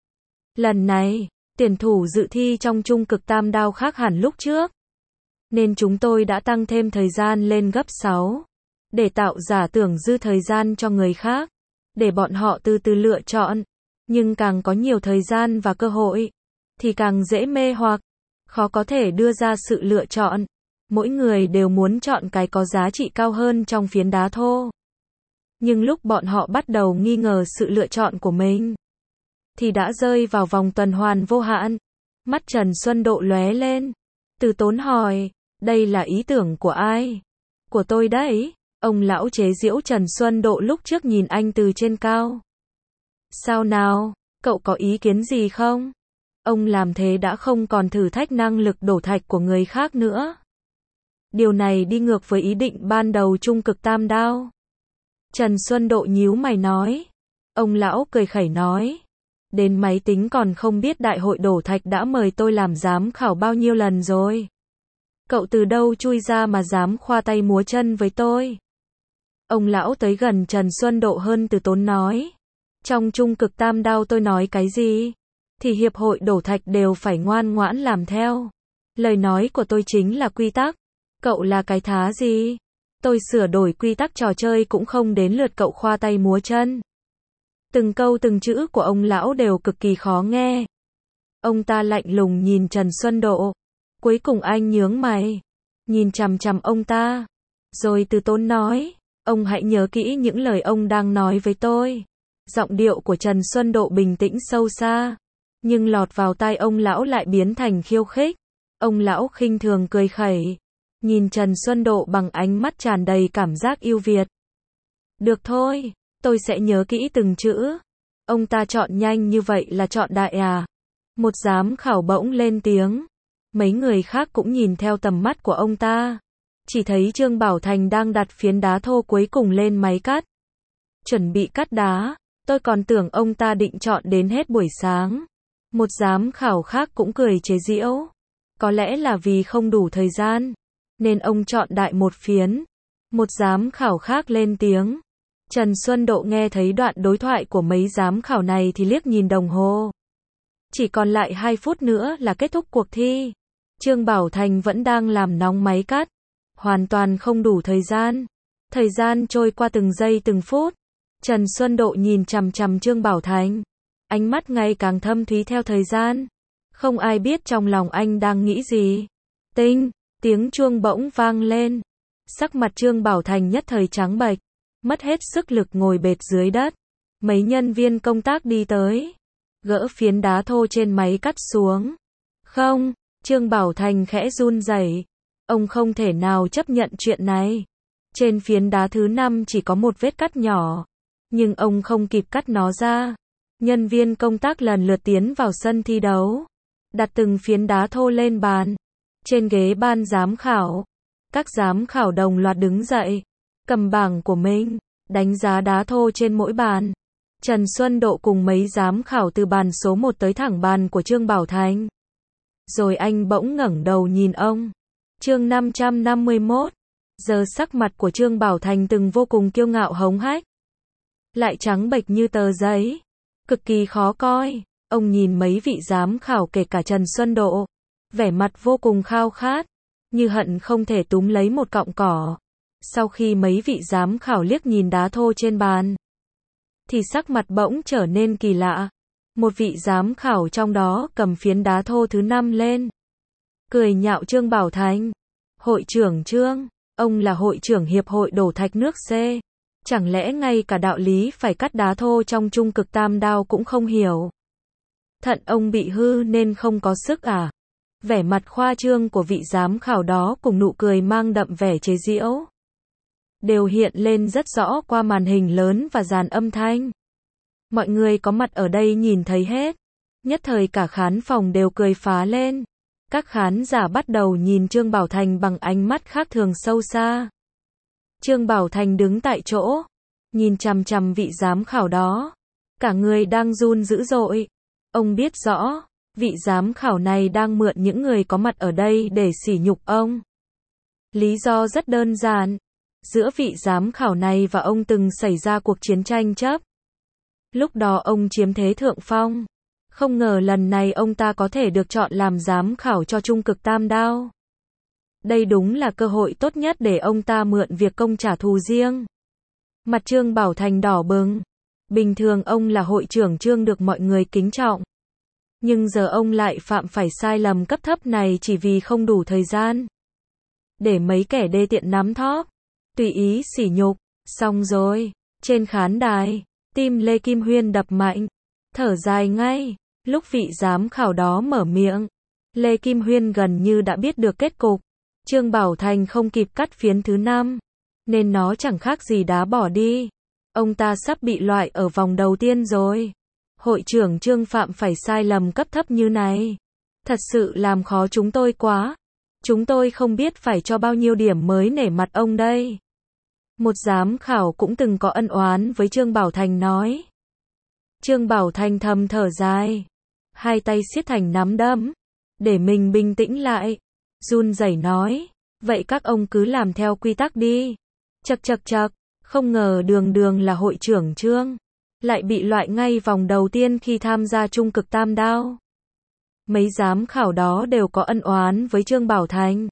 Lần này, tuyển thủ dự thi trong trung cực tam đao khác hẳn lúc trước. Nên chúng tôi đã tăng thêm thời gian lên gấp sáu. Để tạo giả tưởng dư thời gian cho người khác. Để bọn họ từ từ lựa chọn. Nhưng càng có nhiều thời gian và cơ hội, thì càng dễ mê hoặc. Khó có thể đưa ra sự lựa chọn. Mỗi người đều muốn chọn cái có giá trị cao hơn trong phiến đá thô. Nhưng lúc bọn họ bắt đầu nghi ngờ sự lựa chọn của mình, thì đã rơi vào vòng tuần hoàn vô hạn. Mắt Trần Xuân Độ lóe lên. Từ Tốn hỏi, đây là ý tưởng của ai? Của tôi đấy. Ông lão chế giễu Trần Xuân Độ lúc trước nhìn anh từ trên cao. Sao nào, cậu có ý kiến gì không? Ông làm thế đã không còn thử thách năng lực đổ thạch của người khác nữa. Điều này đi ngược với ý định ban đầu trung cực tam đao. Trần Xuân Độ nhíu mày nói. Ông lão cười khẩy nói. Đến máy tính còn không biết đại hội đổ thạch đã mời tôi làm giám khảo bao nhiêu lần rồi. Cậu từ đâu chui ra mà dám khoa tay múa chân với tôi? Ông lão tới gần Trần Xuân Độ hơn Từ Tốn nói. Trong trung cực tam đao tôi nói cái gì? Thì hiệp hội đổ thạch đều phải ngoan ngoãn làm theo. Lời nói của tôi chính là quy tắc. Cậu là cái thá gì? Tôi sửa đổi quy tắc trò chơi cũng không đến lượt cậu khoa tay múa chân. Từng câu từng chữ của ông lão đều cực kỳ khó nghe. Ông ta lạnh lùng nhìn Trần Xuân Độ. Cuối cùng anh nhướng mày. Nhìn chằm chằm ông ta. Rồi Từ Tốn nói. Ông hãy nhớ kỹ những lời ông đang nói với tôi. Giọng điệu của Trần Xuân Độ bình tĩnh sâu xa. Nhưng lọt vào tai ông lão lại biến thành khiêu khích. Ông lão khinh thường cười khẩy. Nhìn Trần Xuân Độ bằng ánh mắt tràn đầy cảm giác yêu Việt. Được thôi, tôi sẽ nhớ kỹ từng chữ. Ông ta chọn nhanh như vậy là chọn đại à? Một giám khảo bỗng lên tiếng. Mấy người khác cũng nhìn theo tầm mắt của ông ta. Chỉ thấy Trương Bảo Thành đang đặt phiến đá thô cuối cùng lên máy cắt. Chuẩn bị cắt đá. Tôi còn tưởng ông ta định chọn đến hết buổi sáng. Một giám khảo khác cũng cười chế giễu. Có lẽ là vì không đủ thời gian, nên ông chọn đại một phiến. Một giám khảo khác lên tiếng. Trần Xuân Độ nghe thấy đoạn đối thoại của mấy giám khảo này thì liếc nhìn đồng hồ. Chỉ còn lại hai phút nữa là kết thúc cuộc thi. Trương Bảo Thành vẫn đang làm nóng máy cắt. Hoàn toàn không đủ thời gian. Thời gian trôi qua từng giây từng phút. Trần Xuân Độ nhìn chằm chằm Trương Bảo Thành. Ánh mắt ngày càng thâm thúy theo thời gian. Không ai biết trong lòng anh đang nghĩ gì. Tinh, tiếng chuông bỗng vang lên. Sắc mặt Trương Bảo Thành nhất thời trắng bệch. Mất hết sức lực ngồi bệt dưới đất. Mấy nhân viên công tác đi tới. Gỡ phiến đá thô trên máy cắt xuống. Không, Trương Bảo Thành khẽ run rẩy. Ông không thể nào chấp nhận chuyện này. Trên phiến đá thứ năm chỉ có một vết cắt nhỏ. Nhưng ông không kịp cắt nó ra. Nhân viên công tác lần lượt tiến vào sân thi đấu. Đặt từng phiến đá thô lên bàn. Trên ghế ban giám khảo. Các giám khảo đồng loạt đứng dậy. Cầm bảng của mình. Đánh giá đá thô trên mỗi bàn. Trần Xuân Độ cùng mấy giám khảo từ bàn số một tới thẳng bàn của Trương Bảo Thành. Rồi anh bỗng ngẩng đầu nhìn ông. Chương năm trăm năm mươi mốt. Giờ sắc mặt của Trương Bảo Thành từng vô cùng kiêu ngạo hống hách. Lại trắng bệch như tờ giấy. Cực kỳ khó coi. Ông nhìn mấy vị giám khảo kể cả Trần Xuân Độ. Vẻ mặt vô cùng khao khát. Như hận không thể túm lấy một cọng cỏ. Sau khi mấy vị giám khảo liếc nhìn đá thô trên bàn. Thì sắc mặt bỗng trở nên kỳ lạ. Một vị giám khảo trong đó cầm phiến đá thô thứ năm lên. Cười nhạo Trương Bảo Thành. Hội trưởng Trương. Ông là hội trưởng hiệp hội đổ thạch nước C. Chẳng lẽ ngay cả đạo lý phải cắt đá thô trong trung cực tam đao cũng không hiểu? Thận ông bị hư nên không có sức à? Vẻ mặt khoa trương của vị giám khảo đó cùng nụ cười mang đậm vẻ chế giễu. Đều hiện lên rất rõ qua màn hình lớn và dàn âm thanh. Mọi người có mặt ở đây nhìn thấy hết. Nhất thời cả khán phòng đều cười phá lên. Các khán giả bắt đầu nhìn Trương Bảo Thành bằng ánh mắt khác thường sâu xa. Trương Bảo Thành đứng tại chỗ, nhìn chằm chằm vị giám khảo đó. Cả người đang run dữ dội. Ông biết rõ, vị giám khảo này đang mượn những người có mặt ở đây để sỉ nhục ông. Lý do rất đơn giản. Giữa vị giám khảo này và ông từng xảy ra cuộc chiến tranh chấp. Lúc đó ông chiếm thế thượng phong. Không ngờ lần này ông ta có thể được chọn làm giám khảo cho Trung Cực Tam Đao. Đây đúng là cơ hội tốt nhất để ông ta mượn việc công trả thù riêng. Mặt Trương Bảo Thành đỏ bừng. Bình thường ông là hội trưởng Trương được mọi người kính trọng. Nhưng giờ ông lại phạm phải sai lầm cấp thấp này chỉ vì không đủ thời gian. Để mấy kẻ đê tiện nắm thóp. Tùy ý sỉ nhục. Xong rồi. Trên khán đài, tim Lê Kim Huyên đập mạnh. Thở dài ngay. Lúc vị giám khảo đó mở miệng, Lê Kim Huyên gần như đã biết được kết cục. Trương Bảo Thành không kịp cắt phiến thứ năm, nên nó chẳng khác gì đá bỏ đi. Ông ta sắp bị loại ở vòng đầu tiên rồi. Hội trưởng Trương phạm phải sai lầm cấp thấp như này. Thật sự làm khó chúng tôi quá. Chúng tôi không biết phải cho bao nhiêu điểm mới nể mặt ông đây. Một giám khảo cũng từng có ân oán với Trương Bảo Thành nói. Trương Bảo Thành thầm thở dài. Hai tay siết thành nắm đấm. Để mình bình tĩnh lại. Run rẩy nói. Vậy các ông cứ làm theo quy tắc đi. Chậc chậc chậc. Không ngờ đường đường là hội trưởng Trương. Lại bị loại ngay vòng đầu tiên khi tham gia Trung Cực Tam Đao. Mấy giám khảo đó đều có ân oán với Trương Bảo Thành.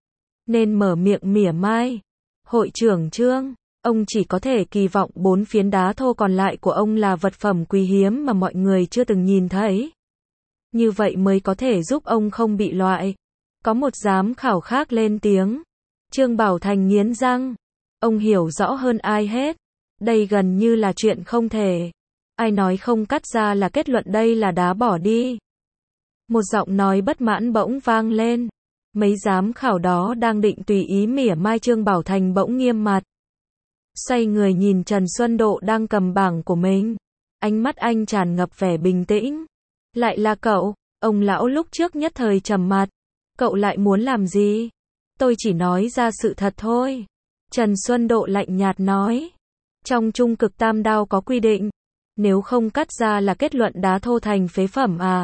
Nên mở miệng mỉa mai. Hội trưởng Trương, ông chỉ có thể kỳ vọng bốn phiến đá thô còn lại của ông là vật phẩm quý hiếm mà mọi người chưa từng nhìn thấy. Như vậy mới có thể giúp ông không bị loại. Có một giám khảo khác lên tiếng. Trương Bảo Thành nghiến răng. Ông hiểu rõ hơn ai hết. Đây gần như là chuyện không thể. Ai nói không cắt ra là kết luận đây là đá bỏ đi. Một giọng nói bất mãn bỗng vang lên. Mấy giám khảo đó đang định tùy ý mỉa mai Trương Bảo Thành bỗng nghiêm mặt. Xoay người nhìn Trần Xuân Độ đang cầm bảng của mình. Ánh mắt anh tràn ngập vẻ bình tĩnh. Lại là cậu, ông lão lúc trước nhất thời trầm mặt. Cậu lại muốn làm gì? Tôi chỉ nói ra sự thật thôi. Trần Xuân Độ lạnh nhạt nói. Trong Trung Cực Tam Đao có quy định. Nếu không cắt ra là kết luận đá thô thành phế phẩm à?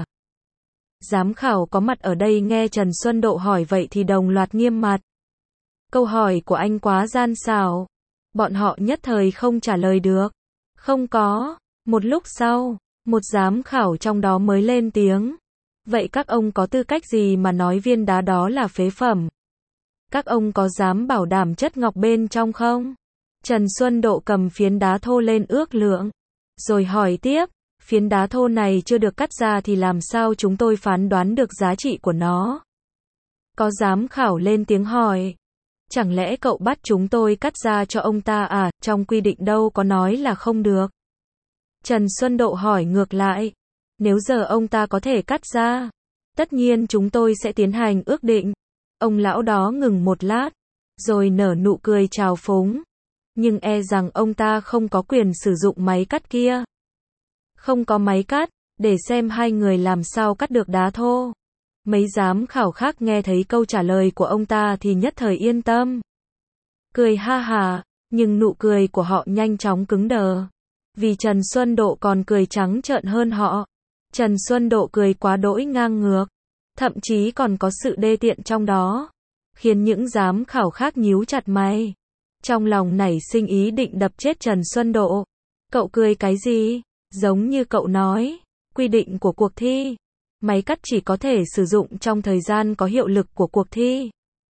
Giám khảo có mặt ở đây nghe Trần Xuân Độ hỏi vậy thì đồng loạt nghiêm mặt. Câu hỏi của anh quá gian xảo. Bọn họ nhất thời không trả lời được. Không có. Một lúc sau, một giám khảo trong đó mới lên tiếng. Vậy các ông có tư cách gì mà nói viên đá đó là phế phẩm? Các ông có dám bảo đảm chất ngọc bên trong không? Trần Xuân Độ cầm phiến đá thô lên ước lượng. Rồi hỏi tiếp. Phiến đá thô này chưa được cắt ra thì làm sao chúng tôi phán đoán được giá trị của nó? Có giám khảo lên tiếng hỏi. Chẳng lẽ cậu bắt chúng tôi cắt ra cho ông ta à? Trong quy định đâu có nói là không được. Trần Xuân Độ hỏi ngược lại. Nếu giờ ông ta có thể cắt ra, tất nhiên chúng tôi sẽ tiến hành ước định. Ông lão đó ngừng một lát, rồi nở nụ cười trào phúng. Nhưng e rằng ông ta không có quyền sử dụng máy cắt kia. Không có máy cắt, để xem hai người làm sao cắt được đá thô. Mấy giám khảo khác nghe thấy câu trả lời của ông ta thì nhất thời yên tâm. Cười ha hà, nhưng nụ cười của họ nhanh chóng cứng đờ. Vì Trần Xuân Độ còn cười trắng trợn hơn họ. Trần Xuân Độ cười quá đỗi ngang ngược. Thậm chí còn có sự đê tiện trong đó. Khiến những giám khảo khác nhíu chặt mày. Trong lòng nảy sinh ý định đập chết Trần Xuân Độ. Cậu cười cái gì? Giống như cậu nói, quy định của cuộc thi, máy cắt chỉ có thể sử dụng trong thời gian có hiệu lực của cuộc thi.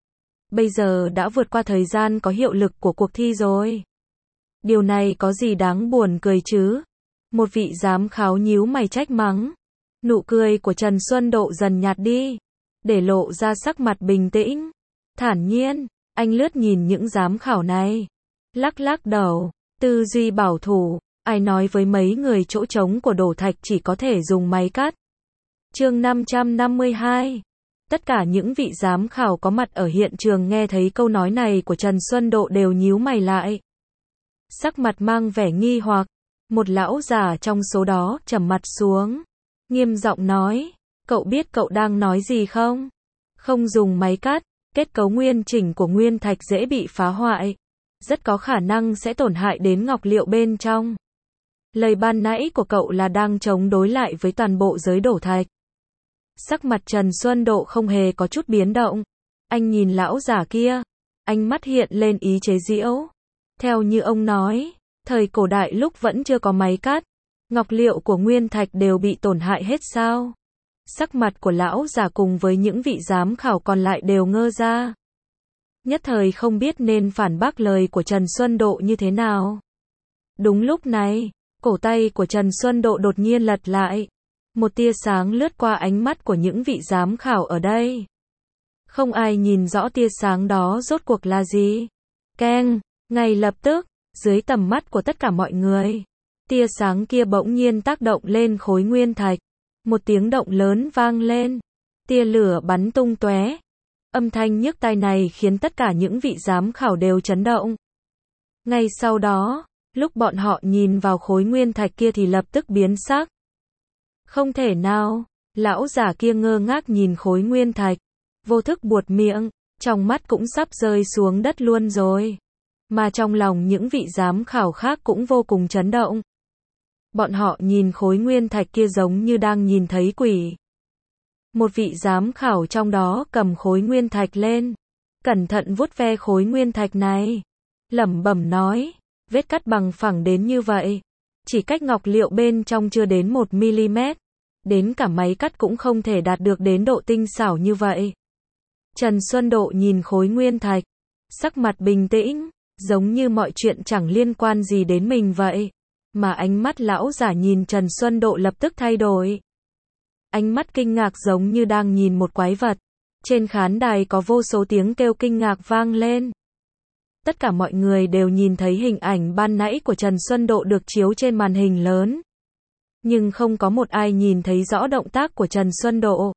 Bây giờ đã vượt qua thời gian có hiệu lực của cuộc thi rồi. Điều này có gì đáng buồn cười chứ? Một vị giám khảo nhíu mày trách mắng. Nụ cười của Trần Xuân Độ dần nhạt đi, để lộ ra sắc mặt bình tĩnh. Thản nhiên, anh lướt nhìn những giám khảo này. Lắc lắc đầu, tư duy bảo thủ. Ai nói với mấy người chỗ trống của đổ thạch chỉ có thể dùng máy cắt. Chương năm trăm năm mươi hai. Tất cả những vị giám khảo có mặt ở hiện trường nghe thấy câu nói này của Trần Xuân Độ đều nhíu mày lại. Sắc mặt mang vẻ nghi hoặc. Một lão già trong số đó trầm mặt xuống. Nghiêm giọng nói. Cậu biết cậu đang nói gì không? Không dùng máy cắt, kết cấu nguyên chỉnh của nguyên thạch dễ bị phá hoại. Rất có khả năng sẽ tổn hại đến ngọc liệu bên trong. Lời ban nãy của cậu là đang chống đối lại với toàn bộ giới đổ thạch. Sắc mặt Trần Xuân Độ không hề có chút biến động. Anh nhìn lão già kia. Ánh mắt hiện lên ý chế giễu. Theo như ông nói, thời cổ đại lúc vẫn chưa có máy cắt, ngọc liệu của nguyên thạch đều bị tổn hại hết sao? Sắc mặt của lão giả cùng với những vị giám khảo còn lại đều ngơ ra. Nhất thời không biết nên phản bác lời của Trần Xuân Độ như thế nào. Đúng lúc này, cổ tay của Trần Xuân Độ đột nhiên lật lại. Một tia sáng lướt qua ánh mắt của những vị giám khảo ở đây. Không ai nhìn rõ tia sáng đó rốt cuộc là gì. Keng, ngay lập tức, dưới tầm mắt của tất cả mọi người, tia sáng kia bỗng nhiên tác động lên khối nguyên thạch. Một tiếng động lớn vang lên, tia lửa bắn tung tóe. Âm thanh nhức tai này khiến tất cả những vị giám khảo đều chấn động. Ngay sau đó, lúc bọn họ nhìn vào khối nguyên thạch kia thì lập tức biến sắc. Không thể nào, lão giả kia ngơ ngác nhìn khối nguyên thạch, vô thức buột miệng, trong mắt cũng sắp rơi xuống đất luôn rồi. Mà trong lòng những vị giám khảo khác cũng vô cùng chấn động. Bọn họ nhìn khối nguyên thạch kia giống như đang nhìn thấy quỷ. Một vị giám khảo trong đó cầm khối nguyên thạch lên, cẩn thận vuốt ve khối nguyên thạch này, lẩm bẩm nói, vết cắt bằng phẳng đến như vậy, chỉ cách ngọc liệu bên trong chưa đến một mi-li-mét, đến cả máy cắt cũng không thể đạt được đến độ tinh xảo như vậy. Trần Xuân Độ nhìn khối nguyên thạch, sắc mặt bình tĩnh, giống như mọi chuyện chẳng liên quan gì đến mình vậy. Mà ánh mắt lão giả nhìn Trần Xuân Độ lập tức thay đổi. Ánh mắt kinh ngạc giống như đang nhìn một quái vật. Trên khán đài có vô số tiếng kêu kinh ngạc vang lên. Tất cả mọi người đều nhìn thấy hình ảnh ban nãy của Trần Xuân Độ được chiếu trên màn hình lớn. Nhưng không có một ai nhìn thấy rõ động tác của Trần Xuân Độ.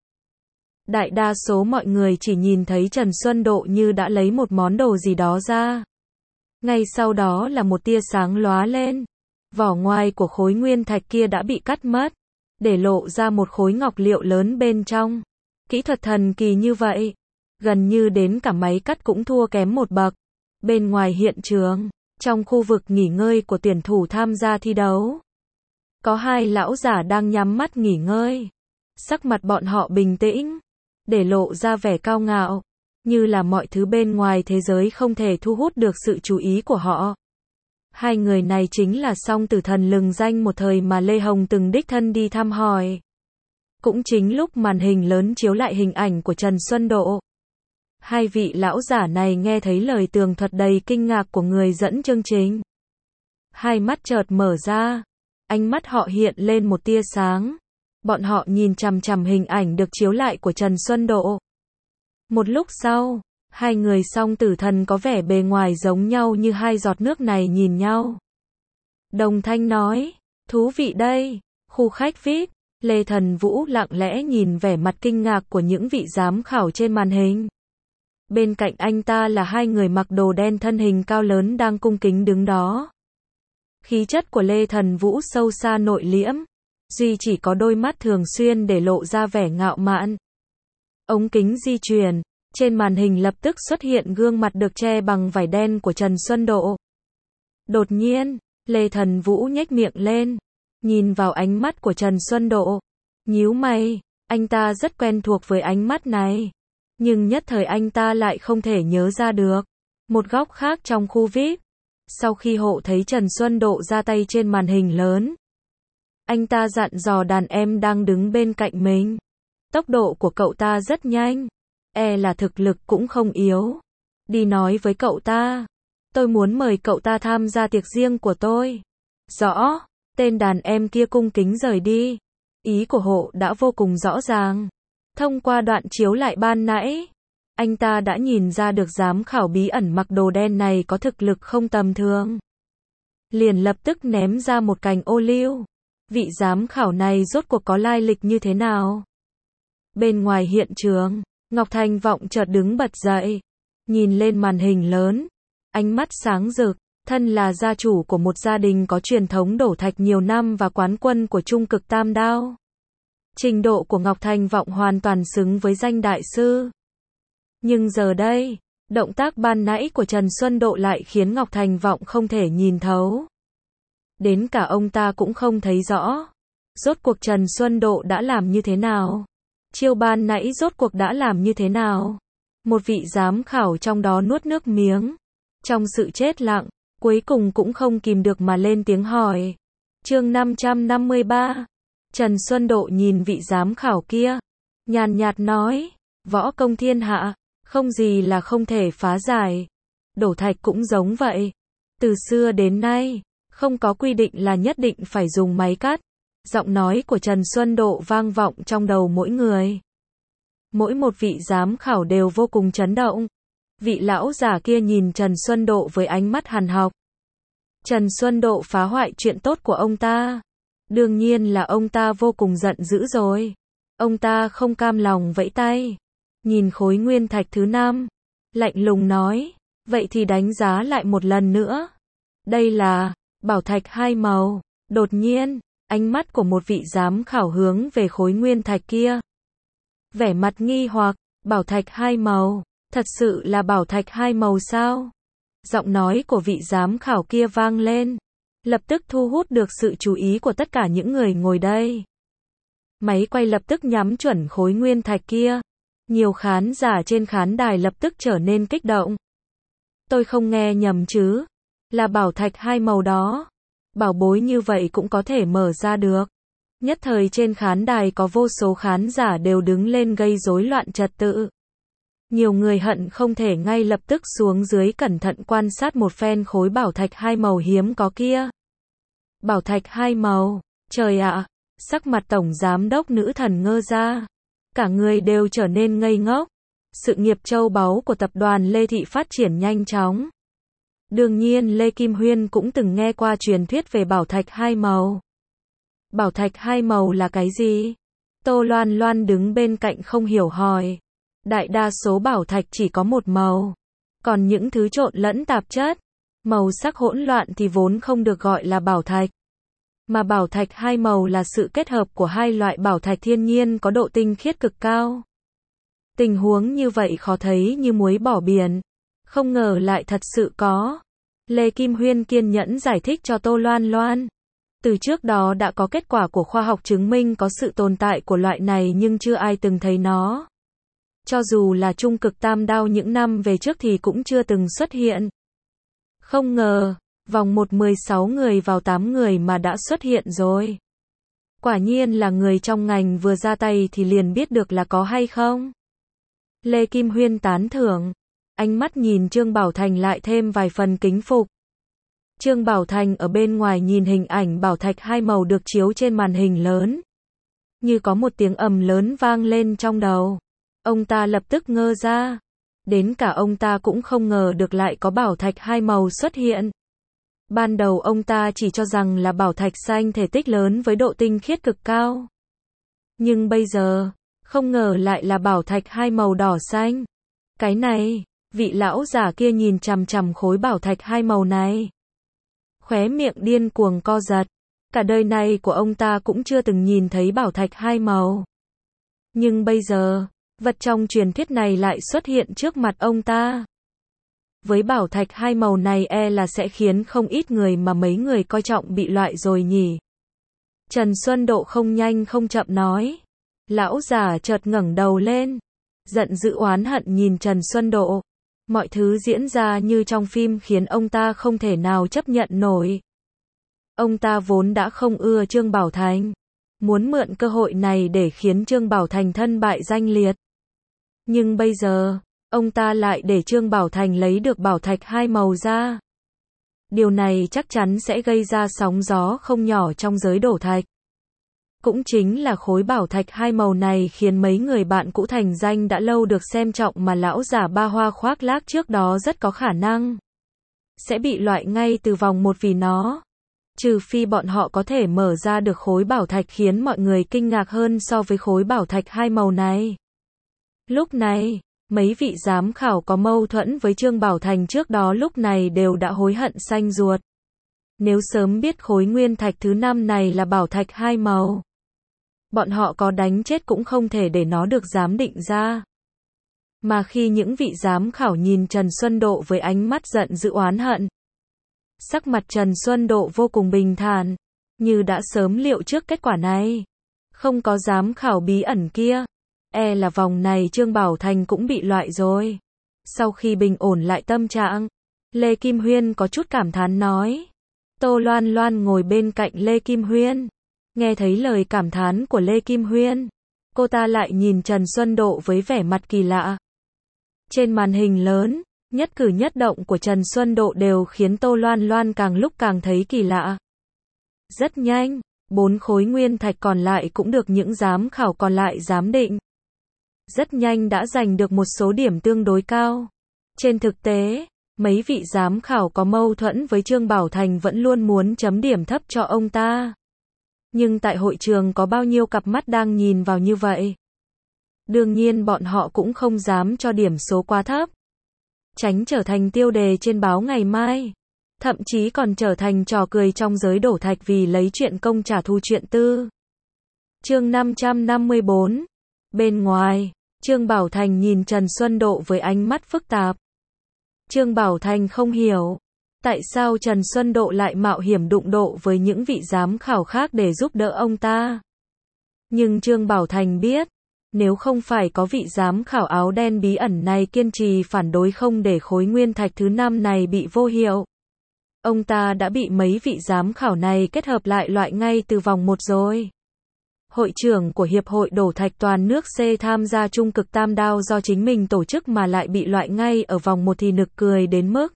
Đại đa số mọi người chỉ nhìn thấy Trần Xuân Độ như đã lấy một món đồ gì đó ra. Ngay sau đó là một tia sáng lóa lên. Vỏ ngoài của khối nguyên thạch kia đã bị cắt mất, để lộ ra một khối ngọc liệu lớn bên trong. Kỹ thuật thần kỳ như vậy, gần như đến cả máy cắt cũng thua kém một bậc. Bên ngoài hiện trường, trong khu vực nghỉ ngơi của tuyển thủ tham gia thi đấu, có hai lão giả đang nhắm mắt nghỉ ngơi. Sắc mặt bọn họ bình tĩnh, để lộ ra vẻ cao ngạo, như là mọi thứ bên ngoài thế giới không thể thu hút được sự chú ý của họ. Hai người này chính là song tử thần lừng danh một thời mà Lê Hồng từng đích thân đi thăm hỏi. Cũng chính lúc màn hình lớn chiếu lại hình ảnh của Trần Xuân Độ. Hai vị lão giả này nghe thấy lời tường thuật đầy kinh ngạc của người dẫn chương trình. Hai mắt chợt mở ra, ánh mắt họ hiện lên một tia sáng. Bọn họ nhìn chằm chằm hình ảnh được chiếu lại của Trần Xuân Độ. Một lúc sau, hai người song tử thần có vẻ bề ngoài giống nhau như hai giọt nước này nhìn nhau. Đồng thanh nói, thú vị đây, khu khách vi ai pi, Lê Thần Vũ lặng lẽ nhìn vẻ mặt kinh ngạc của những vị giám khảo trên màn hình. Bên cạnh anh ta là hai người mặc đồ đen thân hình cao lớn đang cung kính đứng đó. Khí chất của Lê Thần Vũ sâu xa nội liễm, duy chỉ có đôi mắt thường xuyên để lộ ra vẻ ngạo mạn. Ống kính di chuyển, trên màn hình lập tức xuất hiện gương mặt được che bằng vải đen của Trần Xuân Độ. Đột nhiên, Lê Thần Vũ nhếch miệng lên, nhìn vào ánh mắt của Trần Xuân Độ, nhíu mày, anh ta rất quen thuộc với ánh mắt này, nhưng nhất thời anh ta lại không thể nhớ ra được. Một góc khác trong khu vi ai pi, sau khi hộ thấy Trần Xuân Độ ra tay trên màn hình lớn, anh ta dặn dò đàn em đang đứng bên cạnh mình. Tốc độ của cậu ta rất nhanh, e là thực lực cũng không yếu. Đi nói với cậu ta, tôi muốn mời cậu ta tham gia tiệc riêng của tôi. Rõ, tên đàn em kia cung kính rời đi. Ý của hộ đã vô cùng rõ ràng. Thông qua đoạn chiếu lại ban nãy, anh ta đã nhìn ra được giám khảo bí ẩn mặc đồ đen này có thực lực không tầm thường. Liền lập tức ném ra một cành ô liu. Vị giám khảo này rốt cuộc có lai lịch như thế nào? Bên ngoài hiện trường, Ngọc Thành Vọng chợt đứng bật dậy, nhìn lên màn hình lớn, ánh mắt sáng rực, thân là gia chủ của một gia đình có truyền thống đổ thạch nhiều năm và quán quân của Trung Cực Tam Đao. Trình độ của Ngọc Thành Vọng hoàn toàn xứng với danh đại sư. Nhưng giờ đây, động tác ban nãy của Trần Xuân Độ lại khiến Ngọc Thành Vọng không thể nhìn thấu. Đến cả ông ta cũng không thấy rõ. Rốt cuộc Trần Xuân Độ đã làm như thế nào? Chiêu ban nãy rốt cuộc đã làm như thế nào? Một vị giám khảo trong đó nuốt nước miếng. Trong sự chết lặng, cuối cùng cũng không kìm được mà lên tiếng hỏi. Chương năm trăm năm mươi ba. Trần Xuân Độ nhìn vị giám khảo kia, nhàn nhạt nói, võ công thiên hạ, không gì là không thể phá giải. Đổ thạch cũng giống vậy. Từ xưa đến nay, không có quy định là nhất định phải dùng máy cắt. Giọng nói của Trần Xuân Độ vang vọng trong đầu mỗi người. Mỗi một vị giám khảo đều vô cùng chấn động. Vị lão già kia nhìn Trần Xuân Độ với ánh mắt hằn học. Trần Xuân Độ phá hoại chuyện tốt của ông ta. Đương nhiên là ông ta vô cùng giận dữ rồi. Ông ta không cam lòng vẫy tay. Nhìn khối nguyên thạch thứ năm. Lạnh lùng nói. Vậy thì đánh giá lại một lần nữa. Đây là bảo thạch hai màu. Đột nhiên, ánh mắt của một vị giám khảo hướng về khối nguyên thạch kia. Vẻ mặt nghi hoặc, bảo thạch hai màu. Thật sự là bảo thạch hai màu sao? Giọng nói của vị giám khảo kia vang lên. Lập tức thu hút được sự chú ý của tất cả những người ngồi đây. Máy quay lập tức nhắm chuẩn khối nguyên thạch kia. Nhiều khán giả trên khán đài lập tức trở nên kích động. Tôi không nghe nhầm chứ? Là bảo thạch hai màu đó. Bảo bối như vậy cũng có thể mở ra được. Nhất thời trên khán đài có vô số khán giả đều đứng lên gây rối loạn trật tự. Nhiều người hận không thể ngay lập tức xuống dưới cẩn thận quan sát một phen khối bảo thạch hai màu hiếm có kia. Bảo thạch hai màu, trời ạ, sắc mặt tổng giám đốc nữ thần ngơ ra. Cả người đều trở nên ngây ngốc. Sự nghiệp châu báu của tập đoàn Lê Thị phát triển nhanh chóng. Đương nhiên Lê Kim Huyên cũng từng nghe qua truyền thuyết về bảo thạch hai màu. Bảo thạch hai màu là cái gì? Tô Loan Loan đứng bên cạnh không hiểu hỏi. Đại đa số bảo thạch chỉ có một màu. Còn những thứ trộn lẫn tạp chất, màu sắc hỗn loạn thì vốn không được gọi là bảo thạch. Mà bảo thạch hai màu là sự kết hợp của hai loại bảo thạch thiên nhiên có độ tinh khiết cực cao. Tình huống như vậy khó thấy như muối bỏ biển. Không ngờ lại thật sự có. Lê Kim Huyên kiên nhẫn giải thích cho Tô Loan Loan. Từ trước đó đã có kết quả của khoa học chứng minh có sự tồn tại của loại này nhưng chưa ai từng thấy nó. Cho dù là trung cực tam đao những năm về trước thì cũng chưa từng xuất hiện. Không ngờ, vòng một mười sáu người vào tám người mà đã xuất hiện rồi. Quả nhiên là người trong ngành vừa ra tay thì liền biết được là có hay không. Lê Kim Huyên tán thưởng. Ánh mắt nhìn Trương Bảo Thành lại thêm vài phần kính phục. Trương Bảo Thành ở bên ngoài nhìn hình ảnh bảo thạch hai màu được chiếu trên màn hình lớn. Như có một tiếng ầm lớn vang lên trong đầu. Ông ta lập tức ngơ ra. Đến cả ông ta cũng không ngờ được lại có bảo thạch hai màu xuất hiện. Ban đầu ông ta chỉ cho rằng là bảo thạch xanh thể tích lớn với độ tinh khiết cực cao. Nhưng bây giờ, không ngờ lại là bảo thạch hai màu đỏ xanh. Cái này, vị lão già kia nhìn chằm chằm khối bảo thạch hai màu này. Khóe miệng điên cuồng co giật. Cả đời này của ông ta cũng chưa từng nhìn thấy bảo thạch hai màu. Nhưng bây giờ, vật trong truyền thuyết này lại xuất hiện trước mặt ông ta. Với bảo thạch hai màu này e là sẽ khiến không ít người mà mấy người coi trọng bị loại rồi nhỉ. Trần Xuân Độ không nhanh không chậm nói. Lão già chợt ngẩng đầu lên. Giận dữ oán hận nhìn Trần Xuân Độ. Mọi thứ diễn ra như trong phim khiến ông ta không thể nào chấp nhận nổi. Ông ta vốn đã không ưa Trương Bảo Thành. Muốn mượn cơ hội này để khiến Trương Bảo Thành thân bại danh liệt. Nhưng bây giờ, ông ta lại để Trương Bảo Thành lấy được bảo thạch hai màu ra. Điều này chắc chắn sẽ gây ra sóng gió không nhỏ trong giới đổ thạch. Cũng chính là khối bảo thạch hai màu này khiến mấy người bạn cũ thành danh đã lâu được xem trọng mà lão giả ba hoa khoác lác trước đó rất có khả năng sẽ bị loại ngay từ vòng một vì nó. Trừ phi bọn họ có thể mở ra được khối bảo thạch khiến mọi người kinh ngạc hơn so với khối bảo thạch hai màu này. Lúc này, mấy vị giám khảo có mâu thuẫn với Trương Bảo Thành trước đó lúc này đều đã hối hận xanh ruột. Nếu sớm biết khối nguyên thạch thứ năm này là bảo thạch hai màu, bọn họ có đánh chết cũng không thể để nó được giám định ra. Mà khi những vị giám khảo nhìn Trần Xuân Độ với ánh mắt giận dữ oán hận, sắc mặt Trần Xuân Độ vô cùng bình thản, như đã sớm liệu trước kết quả này. Không có giám khảo bí ẩn kia, E là vòng này Trương Bảo Thành cũng bị loại rồi. Sau khi bình ổn lại tâm trạng, Lê Kim Huyên có chút cảm thán nói. Tô Loan Loan ngồi bên cạnh Lê Kim Huyên. Nghe thấy lời cảm thán của Lê Kim Huyên, cô ta lại nhìn Trần Xuân Độ với vẻ mặt kỳ lạ. Trên màn hình lớn, nhất cử nhất động của Trần Xuân Độ đều khiến Tô Loan Loan càng lúc càng thấy kỳ lạ. Rất nhanh, bốn khối nguyên thạch còn lại cũng được những giám khảo còn lại giám định. Rất nhanh đã giành được một số điểm tương đối cao. Trên thực tế, mấy vị giám khảo có mâu thuẫn với Trương Bảo Thành vẫn luôn muốn chấm điểm thấp cho ông ta. Nhưng tại hội trường có bao nhiêu cặp mắt đang nhìn vào như vậy? Đương nhiên bọn họ cũng không dám cho điểm số quá thấp. Tránh trở thành tiêu đề trên báo ngày mai. Thậm chí còn trở thành trò cười trong giới đổ thạch vì lấy chuyện công trả thù chuyện tư. Chương năm trăm năm mươi tư. Bên ngoài, Trương Bảo Thành nhìn Trần Xuân Độ với ánh mắt phức tạp. Trương Bảo Thành không hiểu, tại sao Trần Xuân Độ lại mạo hiểm đụng độ với những vị giám khảo khác để giúp đỡ ông ta. Nhưng Trương Bảo Thành biết, nếu không phải có vị giám khảo áo đen bí ẩn này kiên trì phản đối không để khối nguyên thạch thứ năm này bị vô hiệu, ông ta đã bị mấy vị giám khảo này kết hợp lại loại ngay từ vòng một rồi. Hội trưởng của Hiệp hội Đổ thạch toàn nước C tham gia Trung cực Tam Đao do chính mình tổ chức mà lại bị loại ngay ở vòng một thì nực cười đến mức.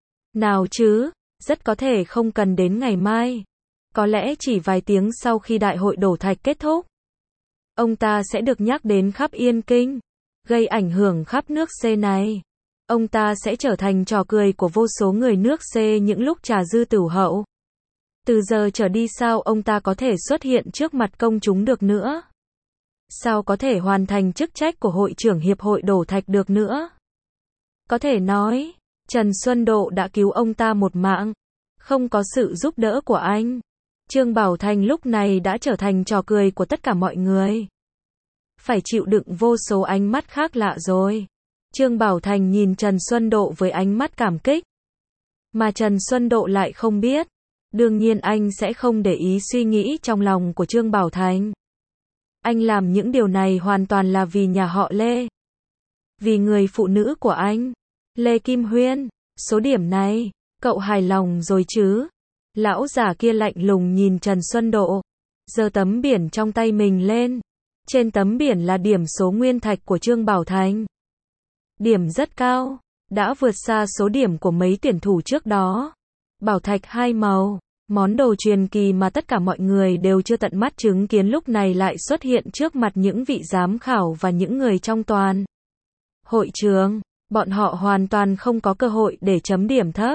Nào chứ, rất có thể không cần đến ngày mai. Có lẽ chỉ vài tiếng sau khi đại hội đổ thạch kết thúc, ông ta sẽ được nhắc đến khắp Yên Kinh, gây ảnh hưởng khắp nước C này. Ông ta sẽ trở thành trò cười của vô số người nước C những lúc trà dư tửu hậu. Từ giờ trở đi sao ông ta có thể xuất hiện trước mặt công chúng được nữa? Sao có thể hoàn thành chức trách của hội trưởng Hiệp hội Đổ thạch được nữa? Có thể nói, Trần Xuân Độ đã cứu ông ta một mạng. Không có sự giúp đỡ của anh, Trương Bảo Thành lúc này đã trở thành trò cười của tất cả mọi người. Phải chịu đựng vô số ánh mắt khác lạ rồi. Trương Bảo Thành nhìn Trần Xuân Độ với ánh mắt cảm kích. Mà Trần Xuân Độ lại không biết. Đương nhiên anh sẽ không để ý suy nghĩ trong lòng của Trương Bảo Thành. Anh làm những điều này hoàn toàn là vì nhà họ Lê. Vì người phụ nữ của anh, Lê Kim Huyên. Số điểm này, cậu hài lòng rồi chứ? Lão già kia lạnh lùng nhìn Trần Xuân Độ. Giơ tấm biển trong tay mình lên. Trên tấm biển là điểm số nguyên thạch của Trương Bảo Thành. Điểm rất cao, đã vượt xa số điểm của mấy tuyển thủ trước đó. Bảo thạch hai màu, món đồ truyền kỳ mà tất cả mọi người đều chưa tận mắt chứng kiến lúc này lại xuất hiện trước mặt những vị giám khảo và những người trong toàn hội trường. Bọn họ hoàn toàn không có cơ hội để chấm điểm thấp.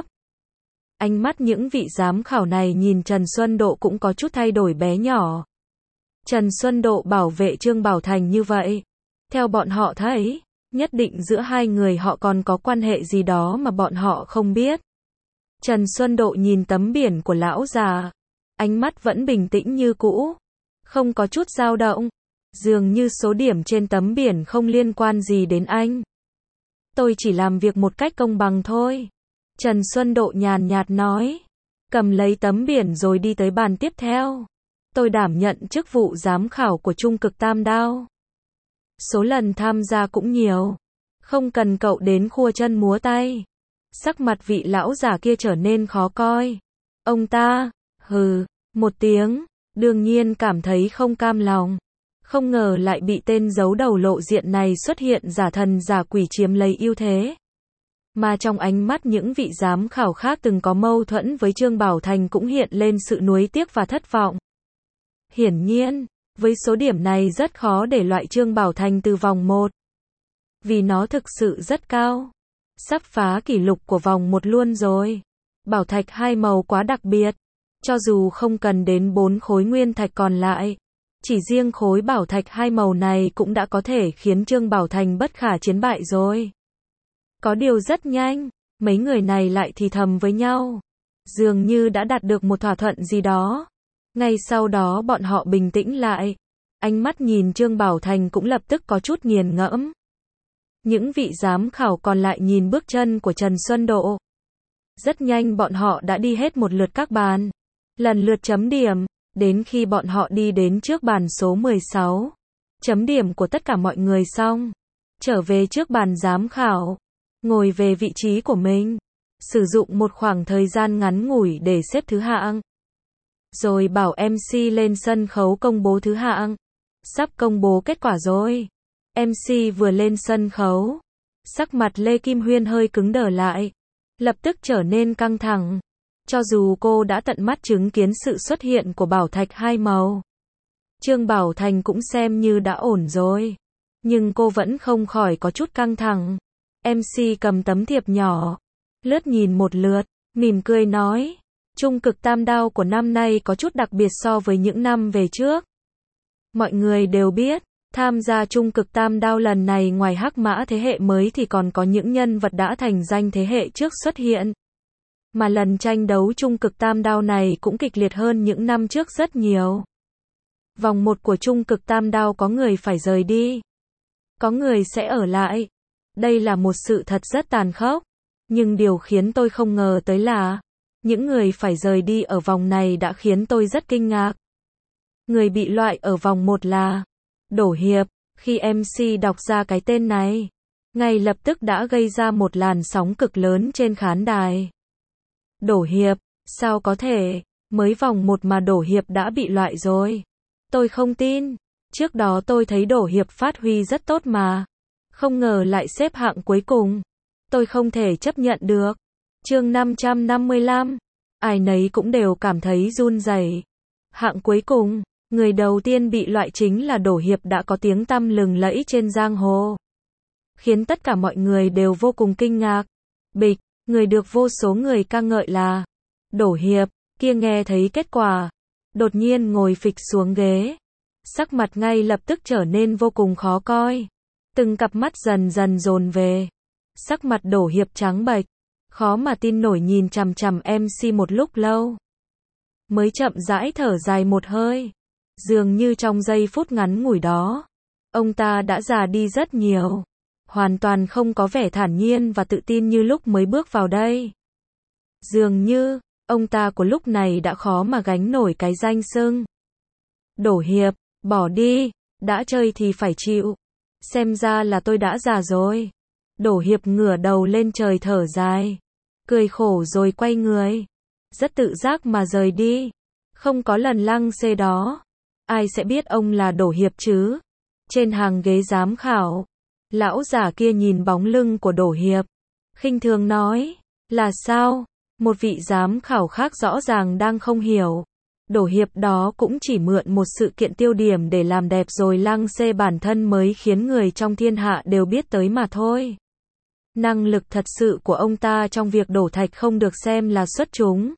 Ánh mắt những vị giám khảo này nhìn Trần Xuân Độ cũng có chút thay đổi bé nhỏ. Trần Xuân Độ bảo vệ Trương Bảo Thành như vậy. Theo bọn họ thấy, nhất định giữa hai người họ còn có quan hệ gì đó mà bọn họ không biết. Trần Xuân Độ nhìn tấm biển của lão già. Ánh mắt vẫn bình tĩnh như cũ. Không có chút dao động. Dường như số điểm trên tấm biển không liên quan gì đến anh. Tôi chỉ làm việc một cách công bằng thôi. Trần Xuân Độ nhàn nhạt nói. Cầm lấy tấm biển rồi đi tới bàn tiếp theo. Tôi đảm nhận chức vụ giám khảo của Trung cực Tam Đao. Số lần tham gia cũng nhiều. Không cần cậu đến khua chân múa tay. Sắc mặt vị lão già kia trở nên khó coi. Ông ta, hừ, một tiếng, đương nhiên cảm thấy không cam lòng. Không ngờ lại bị tên giấu đầu lộ diện này xuất hiện giả thần giả quỷ chiếm lấy ưu thế. Mà trong ánh mắt những vị giám khảo khác từng có mâu thuẫn với Trương Bảo Thành cũng hiện lên sự nuối tiếc và thất vọng. Hiển nhiên, với số điểm này rất khó để loại Trương Bảo Thành từ vòng một. Vì nó thực sự rất cao. Sắp phá kỷ lục của vòng một luôn rồi. Bảo thạch hai màu quá đặc biệt. Cho dù không cần đến bốn khối nguyên thạch còn lại, chỉ riêng khối bảo thạch hai màu này cũng đã có thể khiến Trương Bảo Thành bất khả chiến bại rồi. Có điều rất nhanh, mấy người này lại thì thầm với nhau. Dường như đã đạt được một thỏa thuận gì đó. Ngay sau đó bọn họ bình tĩnh lại. Ánh mắt nhìn Trương Bảo Thành cũng lập tức có chút nghiền ngẫm. Những vị giám khảo còn lại nhìn bước chân của Trần Xuân Độ. Rất nhanh bọn họ đã đi hết một lượt các bàn. Lần lượt chấm điểm, đến khi bọn họ đi đến trước bàn số mười sáu. chấm điểm của tất cả mọi người xong, trở về trước bàn giám khảo, ngồi về vị trí của mình, sử dụng một khoảng thời gian ngắn ngủi để xếp thứ hạng, rồi bảo em xê lên sân khấu công bố thứ hạng. Sắp công bố kết quả rồi. em xê vừa lên sân khấu, sắc mặt Lê Kim Huyên hơi cứng đờ lại, lập tức trở nên căng thẳng. Cho dù cô đã tận mắt chứng kiến sự xuất hiện của Bảo Thạch hai màu, Trương Bảo Thành cũng xem như đã ổn rồi, nhưng cô vẫn không khỏi có chút căng thẳng. em xê cầm tấm thiệp nhỏ, lướt nhìn một lượt, mỉm cười nói, Trung cực tam đao của năm nay có chút đặc biệt so với những năm về trước. Mọi người đều biết, tham gia Trung cực tam đao lần này ngoài hắc mã thế hệ mới thì còn có những nhân vật đã thành danh thế hệ trước xuất hiện. Mà lần tranh đấu Trung cực tam đao này cũng kịch liệt hơn những năm trước rất nhiều. Vòng một của Trung cực tam đao có người phải rời đi, có người sẽ ở lại. Đây là một sự thật rất tàn khốc. Nhưng điều khiến tôi không ngờ tới là, những người phải rời đi ở vòng này đã khiến tôi rất kinh ngạc. Người bị loại ở vòng một là Đỗ Hiệp. Khi em xê đọc ra cái tên này, ngay lập tức đã gây ra một làn sóng cực lớn trên khán đài. Đỗ Hiệp, sao có thể, mới vòng một mà Đỗ Hiệp đã bị loại rồi. Tôi không tin, trước đó tôi thấy Đỗ Hiệp phát huy rất tốt mà, không ngờ lại xếp hạng cuối cùng. Tôi không thể chấp nhận được. Chương năm trăm năm mươi lăm, ai nấy cũng đều cảm thấy run rẩy. Hạng cuối cùng, người đầu tiên bị loại chính là Đỗ Hiệp đã có tiếng tăm lừng lẫy trên giang hồ, khiến tất cả mọi người đều vô cùng kinh ngạc. Bịch, người được vô số người ca ngợi là Đỗ Hiệp, kia nghe thấy kết quả, đột nhiên ngồi phịch xuống ghế, sắc mặt ngay lập tức trở nên vô cùng khó coi. Từng cặp mắt dần dần dồn về, sắc mặt Đỗ Hiệp trắng bệch, khó mà tin nổi nhìn chằm chằm em xê một lúc lâu, mới chậm rãi thở dài một hơi. Dường như trong giây phút ngắn ngủi đó, ông ta đã già đi rất nhiều, hoàn toàn không có vẻ thản nhiên và tự tin như lúc mới bước vào đây. Dường như, ông ta của lúc này đã khó mà gánh nổi cái danh xưng Đỗ Hiệp. Bỏ đi, đã chơi thì phải chịu. Xem ra là tôi đã già rồi. Đỗ Hiệp ngửa đầu lên trời thở dài, cười khổ rồi quay người, rất tự giác mà rời đi. Không có lần lăng xê đó, ai sẽ biết ông là Đỗ Hiệp chứ? Trên hàng ghế giám khảo, lão giả kia nhìn bóng lưng của Đỗ Hiệp, khinh thường nói, là sao? Một vị giám khảo khác rõ ràng đang không hiểu. Đỗ Hiệp đó cũng chỉ mượn một sự kiện tiêu điểm để làm đẹp rồi lăng xê bản thân mới khiến người trong thiên hạ đều biết tới mà thôi. Năng lực thật sự của ông ta trong việc đổ thạch không được xem là xuất chúng.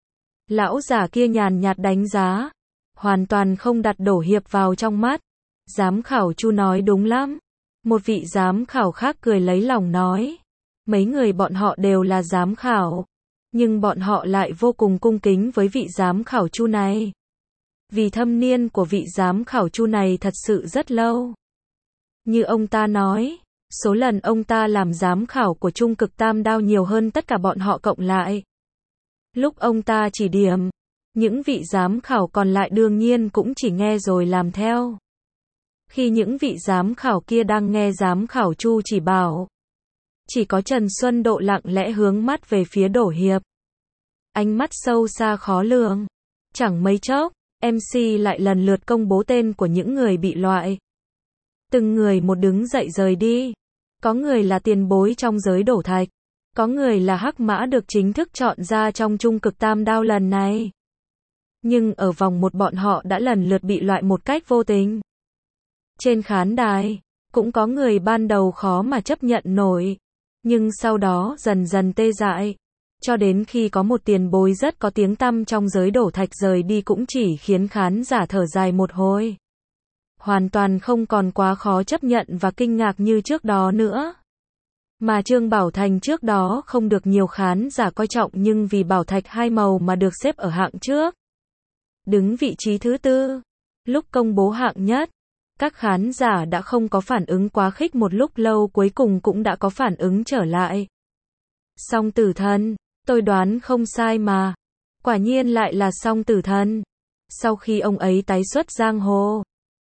Lão giả kia nhàn nhạt đánh giá, hoàn toàn không đặt Đỗ Hiệp vào trong mắt. Giám khảo Chu nói đúng lắm. Một vị giám khảo khác cười lấy lòng nói, mấy người bọn họ đều là giám khảo, nhưng bọn họ lại vô cùng cung kính với vị giám khảo Chu này. Vì thâm niên của vị giám khảo Chu này thật sự rất lâu. Như ông ta nói, số lần ông ta làm giám khảo của Trung cực tam đao nhiều hơn tất cả bọn họ cộng lại. Lúc ông ta chỉ điểm, những vị giám khảo còn lại đương nhiên cũng chỉ nghe rồi làm theo. Khi những vị giám khảo kia đang nghe giám khảo Chu chỉ bảo, chỉ có Trần Xuân Độ lặng lẽ hướng mắt về phía Đỗ Hiệp. Ánh mắt sâu xa khó lường. Chẳng mấy chốc, em xê lại lần lượt công bố tên của những người bị loại. Từng người một đứng dậy rời đi. Có người là tiền bối trong giới đổ thạch, có người là hắc mã được chính thức chọn ra trong Trung cực tam đao lần này. Nhưng ở vòng một bọn họ đã lần lượt bị loại một cách vô tình. Trên khán đài, cũng có người ban đầu khó mà chấp nhận nổi, nhưng sau đó dần dần tê dại. Cho đến khi có một tiền bối rất có tiếng tăm trong giới đổ thạch rời đi cũng chỉ khiến khán giả thở dài một hồi. Hoàn toàn không còn quá khó chấp nhận và kinh ngạc như trước đó nữa. Mà Trương Bảo Thành trước đó không được nhiều khán giả coi trọng nhưng vì bảo thạch hai màu mà được xếp ở hạng trước, đứng vị trí thứ tư. Lúc công bố hạng nhất, các khán giả đã không có phản ứng quá khích một lúc lâu, cuối cùng cũng đã có phản ứng trở lại. Song Tử Thần, tôi đoán không sai mà. Quả nhiên lại là Song Tử Thần. Sau khi ông ấy tái xuất giang hồ,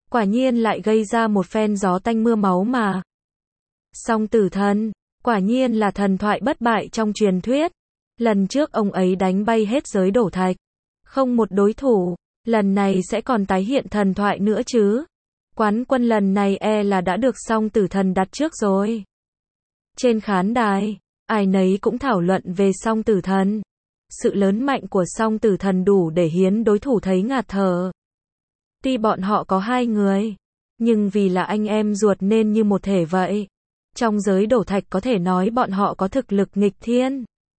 Quả nhiên lại gây ra một phen gió tanh mưa máu mà. Song tử thần, quả nhiên là thần thoại bất bại trong truyền thuyết. Lần trước ông ấy đánh bay hết giới đổ thạch. Không một đối thủ, lần này sẽ còn tái hiện thần thoại nữa chứ. Quán quân lần này e là đã được song tử thần đặt trước rồi. Trên khán đài, ai nấy cũng thảo luận về song tử thần. Sự lớn mạnh của song tử thần đủ để hiến đối thủ thấy ngạt thở. Tuy bọn họ có hai người, nhưng vì là anh em ruột nên như một thể vậy. Trong giới đổ thạch có thể nói bọn họ có thực lực nghịch thiên.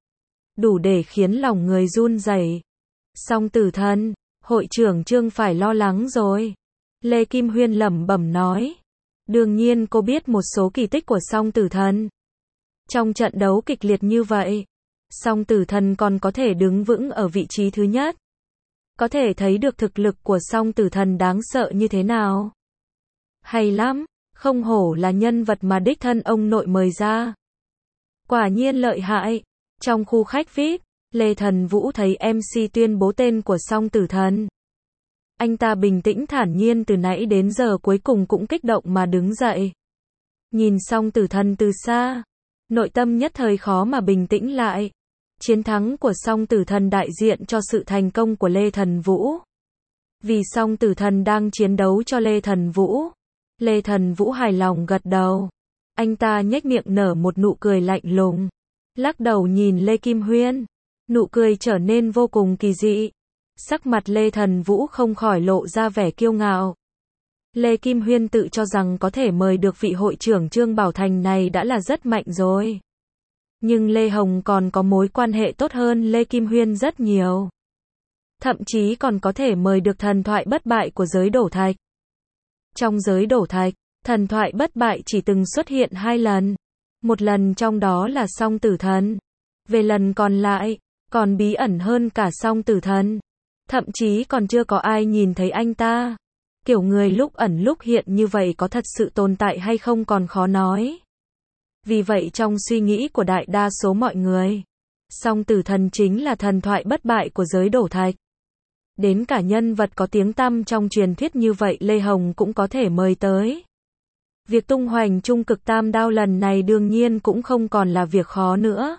Đủ để khiến lòng người run rẩy. Song tử thần, hội trưởng Trương phải lo lắng rồi. Lê Kim Huyên lẩm bẩm nói. Đương nhiên cô biết một số kỳ tích của song tử thần. Trong trận đấu kịch liệt như vậy, song tử thần còn có thể đứng vững ở vị trí thứ nhất. Có thể thấy được thực lực của song tử thần đáng sợ như thế nào. Hay lắm, không hổ là nhân vật mà đích thân ông nội mời ra. Quả nhiên lợi hại. Trong khu khách vi ai pi, Lê Thần Vũ thấy em xê tuyên bố tên của song tử thần. Anh ta bình tĩnh thản nhiên từ nãy đến giờ cuối cùng cũng kích động mà đứng dậy. Nhìn song tử thần từ xa, nội tâm nhất thời khó mà bình tĩnh lại. Chiến thắng của song tử thần đại diện cho sự thành công của Lê Thần Vũ. Vì song tử thần đang chiến đấu cho Lê Thần Vũ. Lê Thần Vũ hài lòng gật đầu. Anh ta nhếch miệng nở một nụ cười lạnh lùng. Lắc đầu nhìn Lê Kim Huyên. Nụ cười trở nên vô cùng kỳ dị. Sắc mặt Lê Thần Vũ không khỏi lộ ra vẻ kiêu ngạo. Lê Kim Huyên tự cho rằng có thể mời được vị hội trưởng Trương Bảo Thành này đã là rất mạnh rồi. Nhưng Lê Hồng còn có mối quan hệ tốt hơn Lê Kim Huyên rất nhiều. Thậm chí còn có thể mời được thần thoại bất bại của giới đổ thạch. Trong giới đổ thạch, thần thoại bất bại chỉ từng xuất hiện hai lần. Một lần trong đó là song tử thần. Về lần còn lại, còn bí ẩn hơn cả song tử thần. Thậm chí còn chưa có ai nhìn thấy anh ta. Kiểu người lúc ẩn lúc hiện như vậy có thật sự tồn tại hay không còn khó nói. Vì vậy trong suy nghĩ của đại đa số mọi người, song tử thần chính là thần thoại bất bại của giới đổ thạch. Đến cả nhân vật có tiếng tăm trong truyền thuyết như vậy Lê Hồng cũng có thể mời tới. Việc tung hoành trung cực tam đao lần này đương nhiên cũng không còn là việc khó nữa.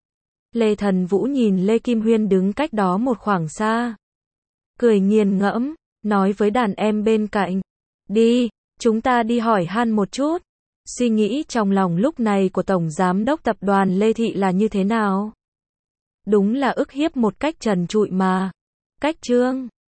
Lê Thần Vũ nhìn Lê Kim Huyên đứng cách đó một khoảng xa. Cười nghiền ngẫm, nói với đàn em bên cạnh. Đi, chúng ta đi hỏi han một chút. Suy nghĩ trong lòng lúc này của Tổng Giám đốc Tập đoàn Lê Thị là như thế nào? Đúng là ức hiếp một cách trần trụi mà. Cách Trương